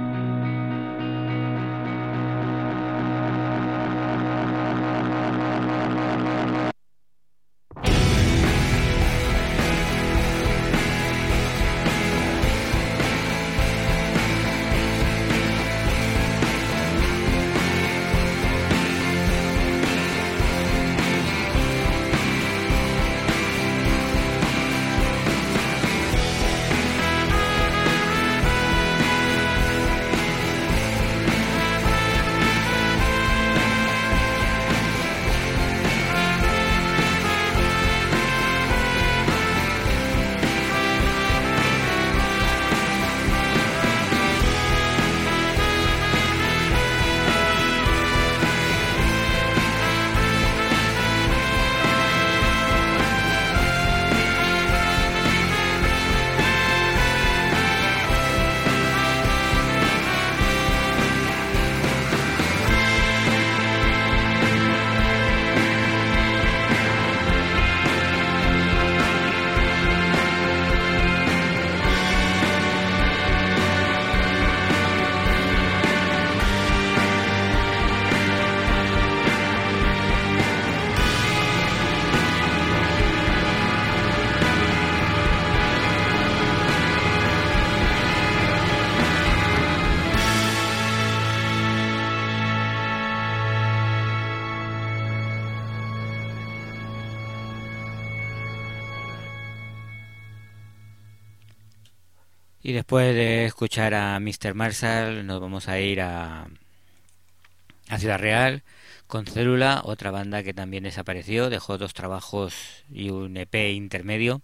Y después de escuchar a Mr. Marshall nos vamos a ir a Ciudad Real con Célula, otra banda que también desapareció, dejó 2 trabajos y un EP intermedio.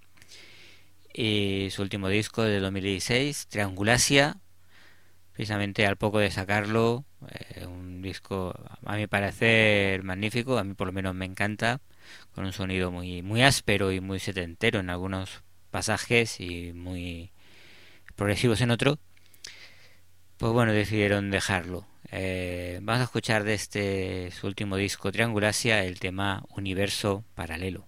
Y su último disco de 2016, Triangulasia, precisamente al poco de sacarlo, un disco a mi parecer magnífico, a mí por lo menos me encanta, con un sonido muy áspero y muy setentero en algunos pasajes y muy progresivos en otro. Pues bueno, decidieron dejarlo. Vamos a escuchar de su último disco, Triangulasia, el tema Universo Paralelo.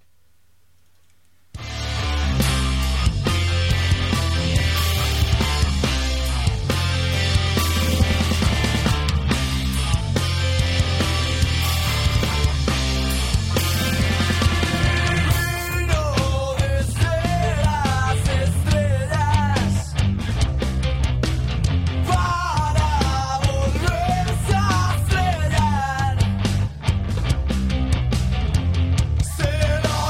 Será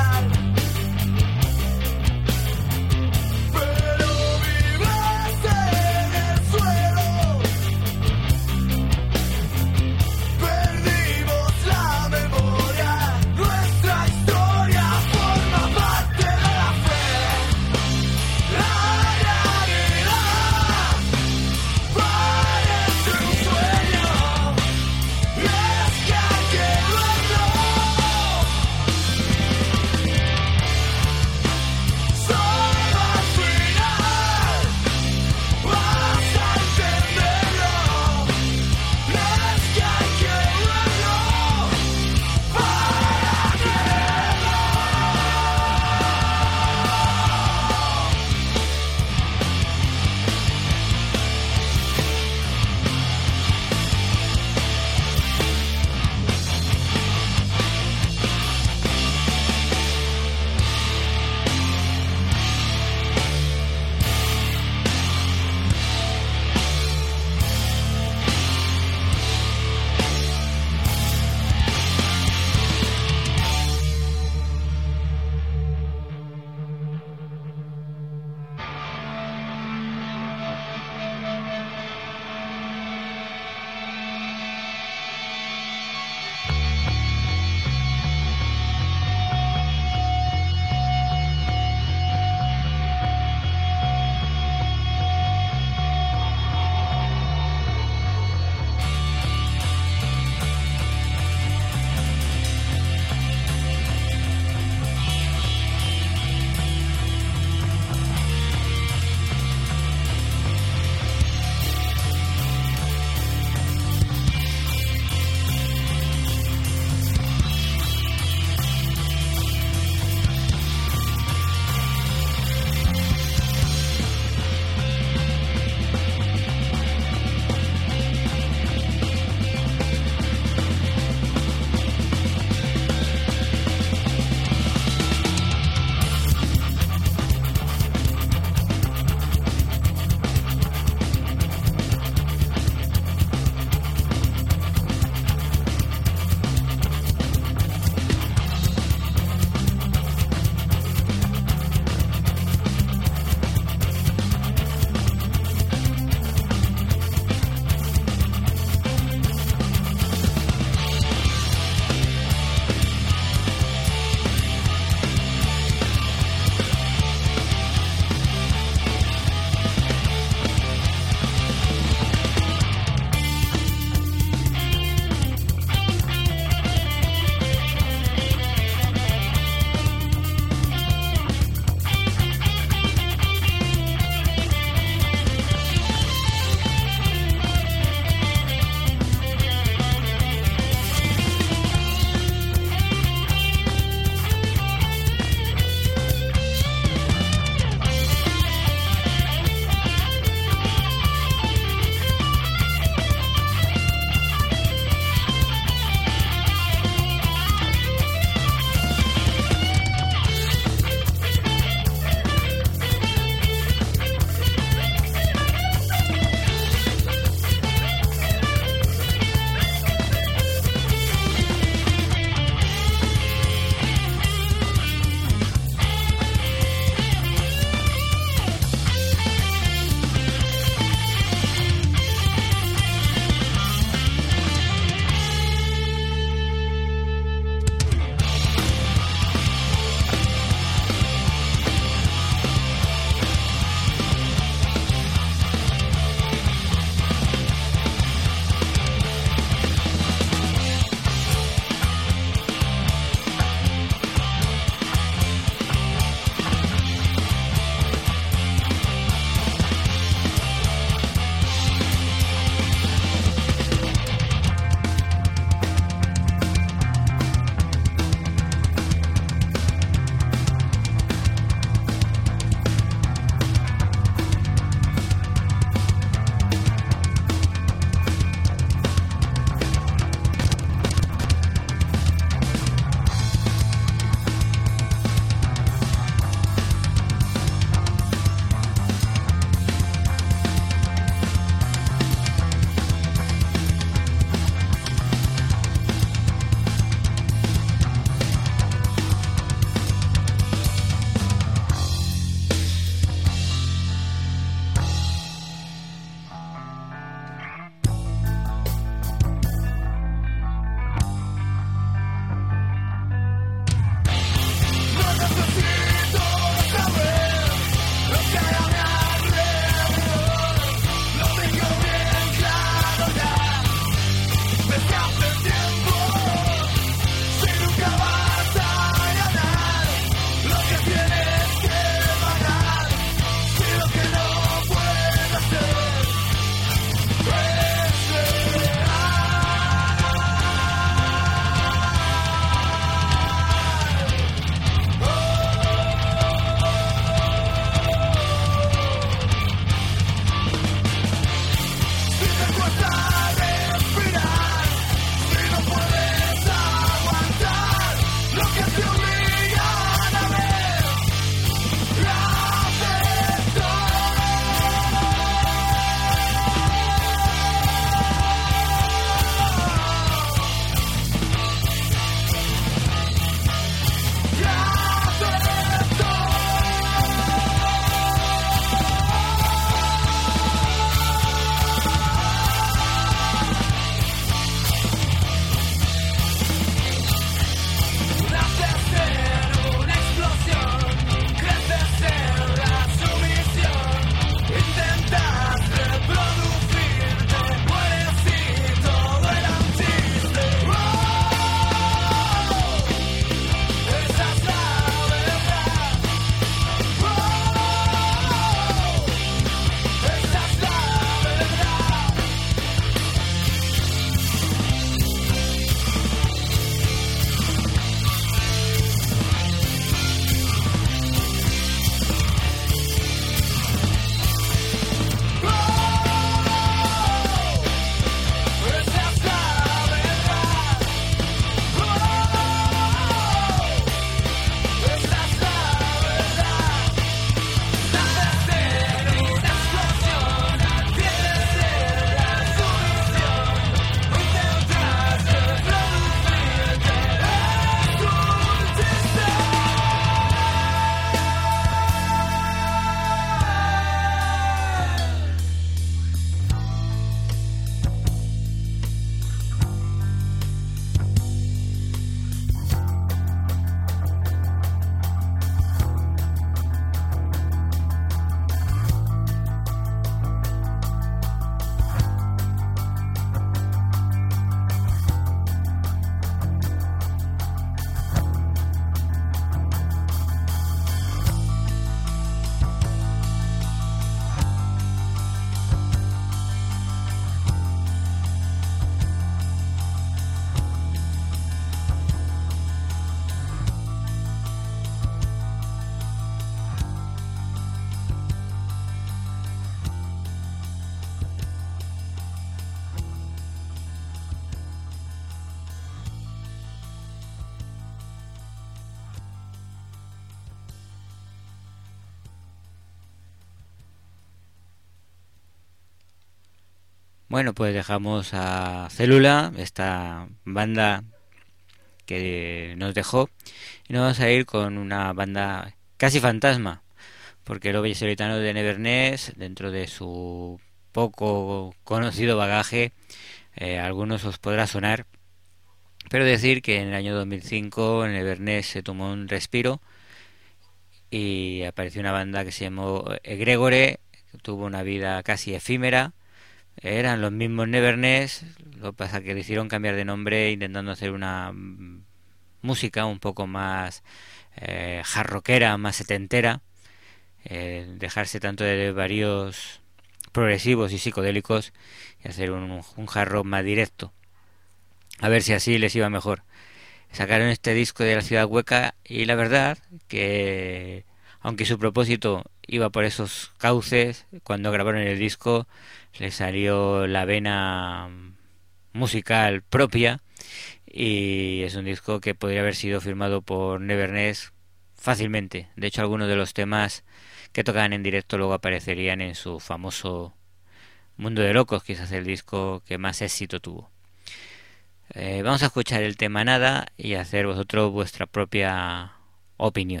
Bueno, pues dejamos a Célula, esta banda que nos dejó, y nos vamos a ir con una banda casi fantasma, porque el vallisoletano de Neverness, dentro de su poco conocido bagaje, algunos os podrá sonar, pero decir que en el año 2005 en Neverness se tomó un respiro y apareció una banda que se llamó Egregore, que tuvo una vida casi efímera. Eran los mismos Neverness, lo que pasa que decidieron cambiar de nombre intentando hacer una música un poco más hard rockera, más setentera, dejarse tanto de varios progresivos y psicodélicos y hacer un hard rock más directo, a ver si así les iba mejor. Sacaron este disco de La Ciudad Hueca y la verdad que, aunque su propósito iba por esos cauces, cuando grabaron el disco les salió la vena musical propia y es un disco que podría haber sido firmado por Neverness fácilmente. De hecho, algunos de los temas que tocaban en directo luego aparecerían en su famoso Mundo de Locos, quizás el disco que más éxito tuvo. Vamos a escuchar el tema Nada y hacer vosotros vuestra propia opinión.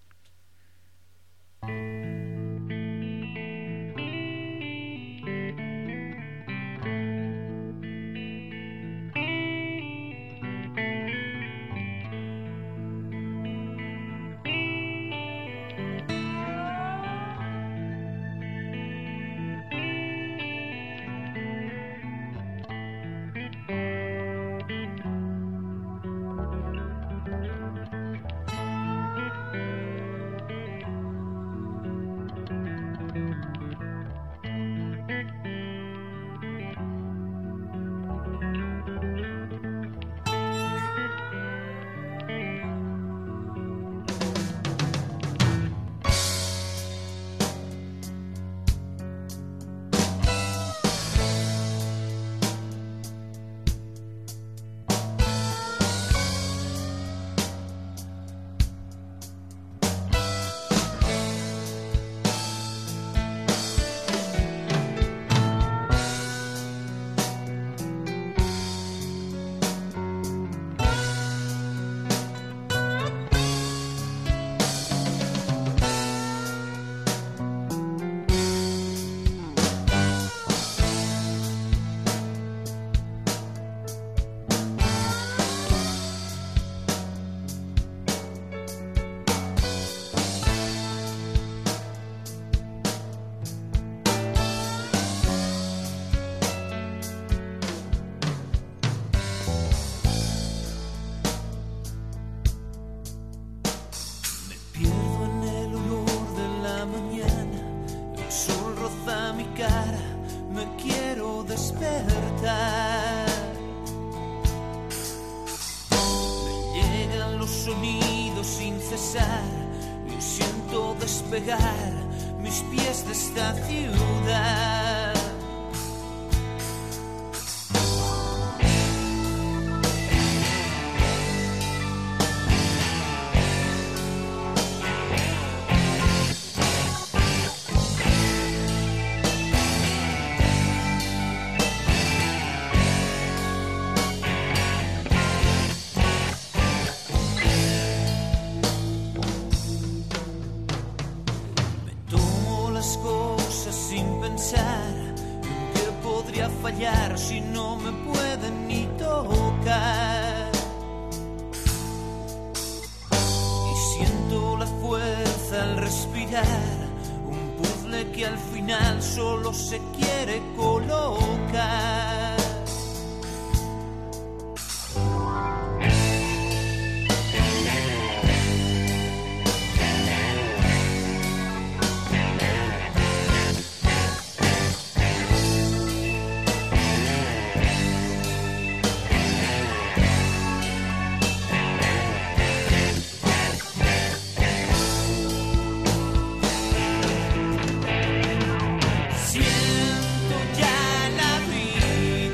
Mis pies de esta ciudad. Si no me pueden ni tocar y siento la fuerza al respirar, un puzzle que al final solo se quiere colocar. Siento ya la vida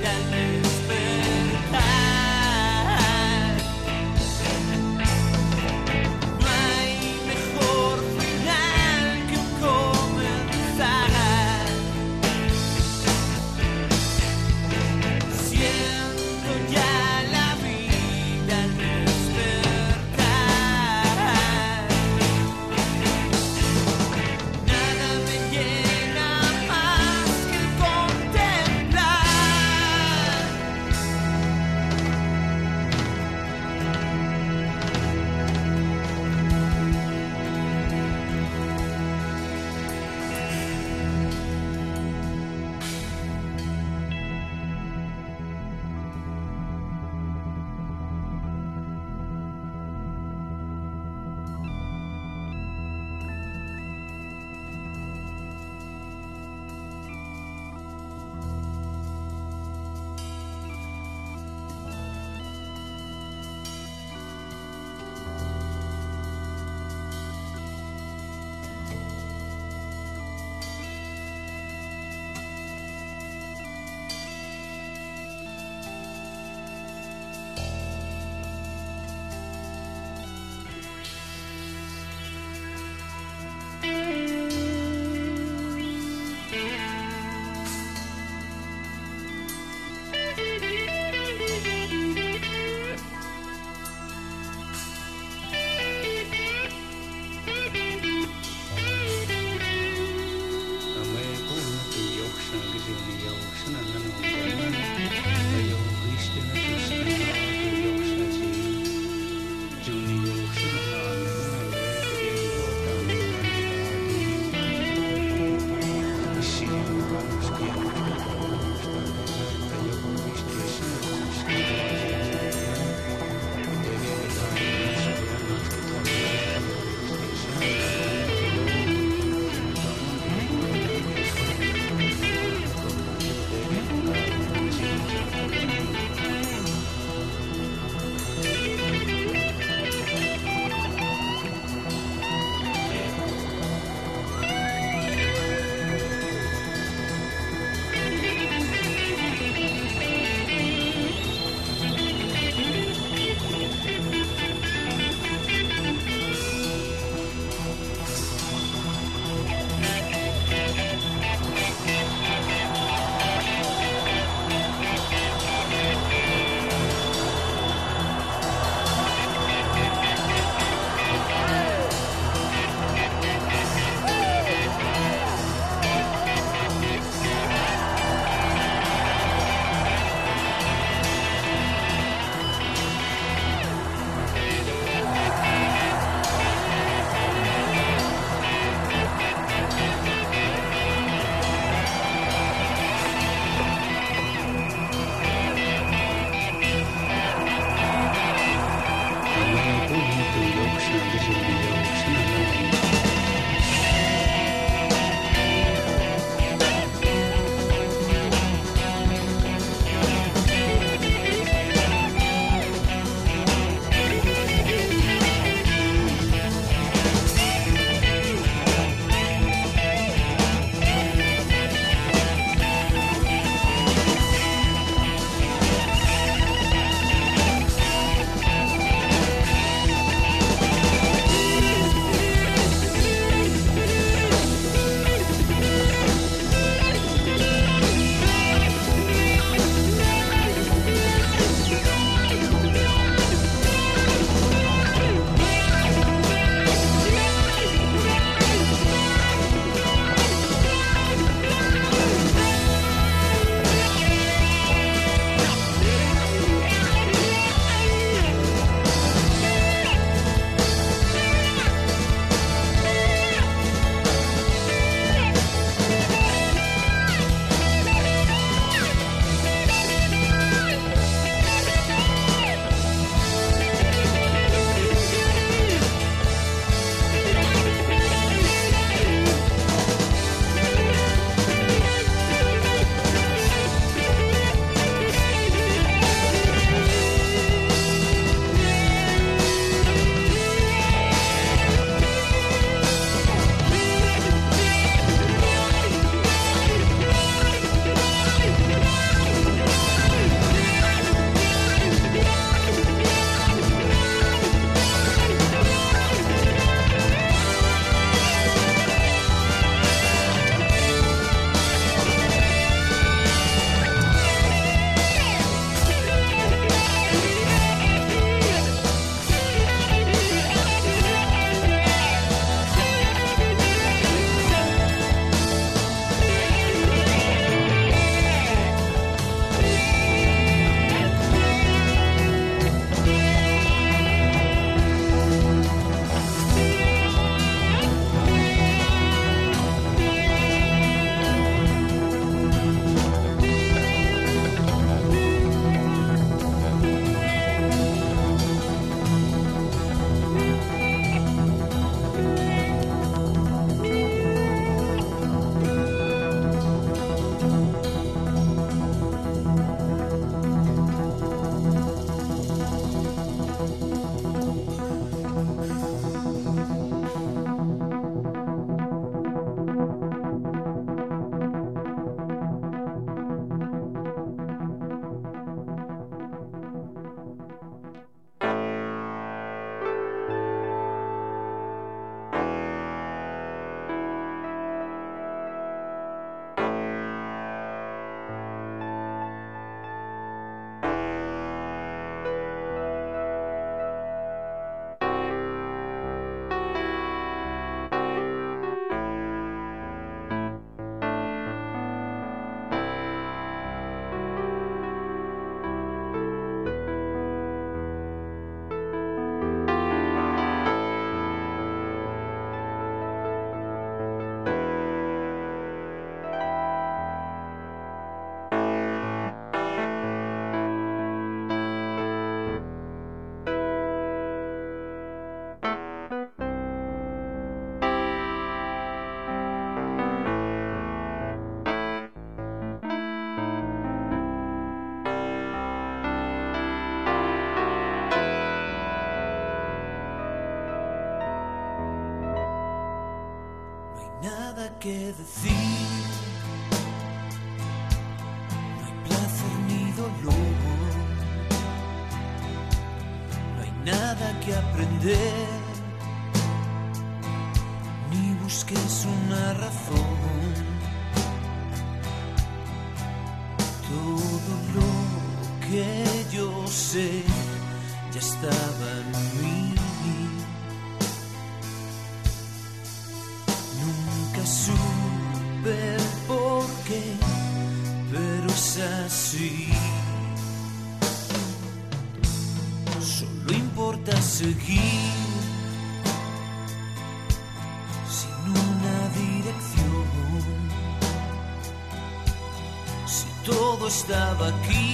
que decir, no hay placer ni dolor, no hay nada que aprender, ni busques una razón. Todo lo que yo sé ya estaba en mí. Nunca supe el porqué, pero es así. Solo importa seguir sin una dirección. Si todo estaba aquí,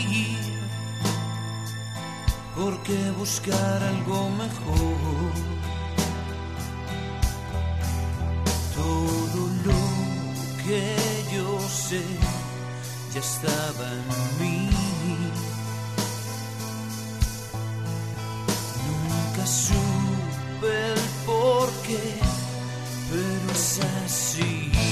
¿por qué buscar algo mejor? Todo lo que yo sé ya estaba en mí. Nunca supe el porqué, pero es así.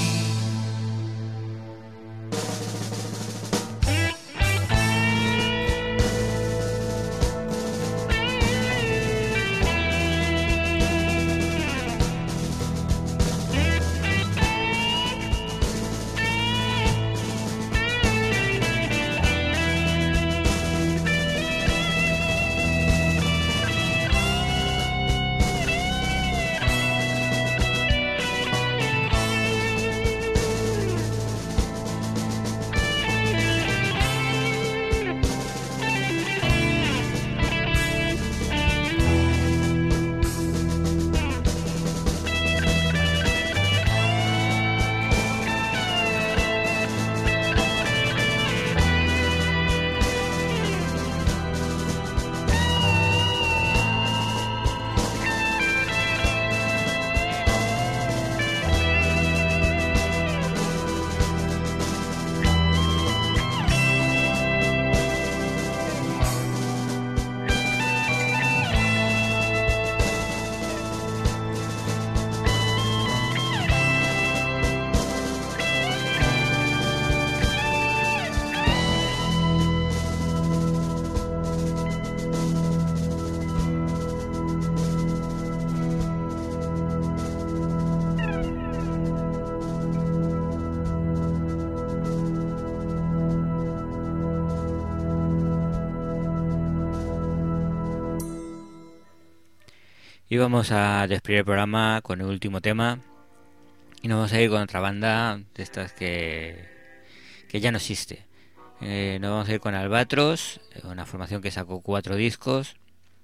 Y vamos a despedir el programa con el último tema. Y nos vamos a ir con otra banda de estas que ya no existe. Nos vamos a ir con Albatros, una formación que sacó 4 discos.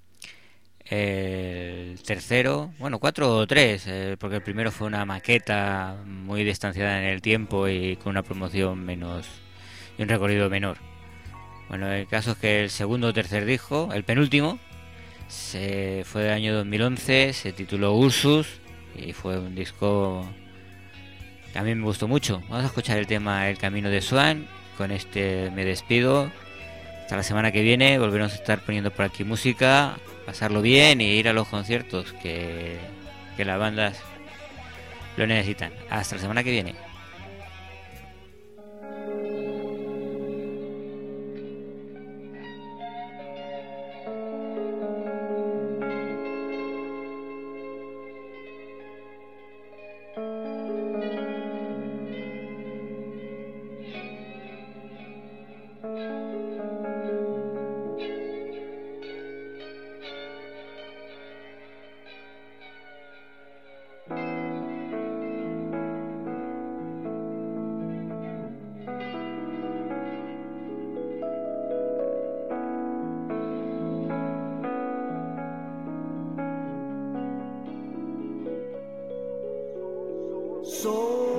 El tercero, bueno, 4 o 3, porque el primero fue una maqueta muy distanciada en el tiempo y con una promoción menos y un recorrido menor. Bueno, el caso es que el segundo o tercer disco, el penúltimo, fue del año 2011, se tituló Ursus y fue un disco que a mí me gustó mucho. Vamos a escuchar el tema El Camino de Swan. Con este me despido. Hasta la semana que viene volveremos a estar poniendo por aquí música, pasarlo bien y ir a los conciertos que las bandas lo necesitan. Hasta la semana que viene. Soy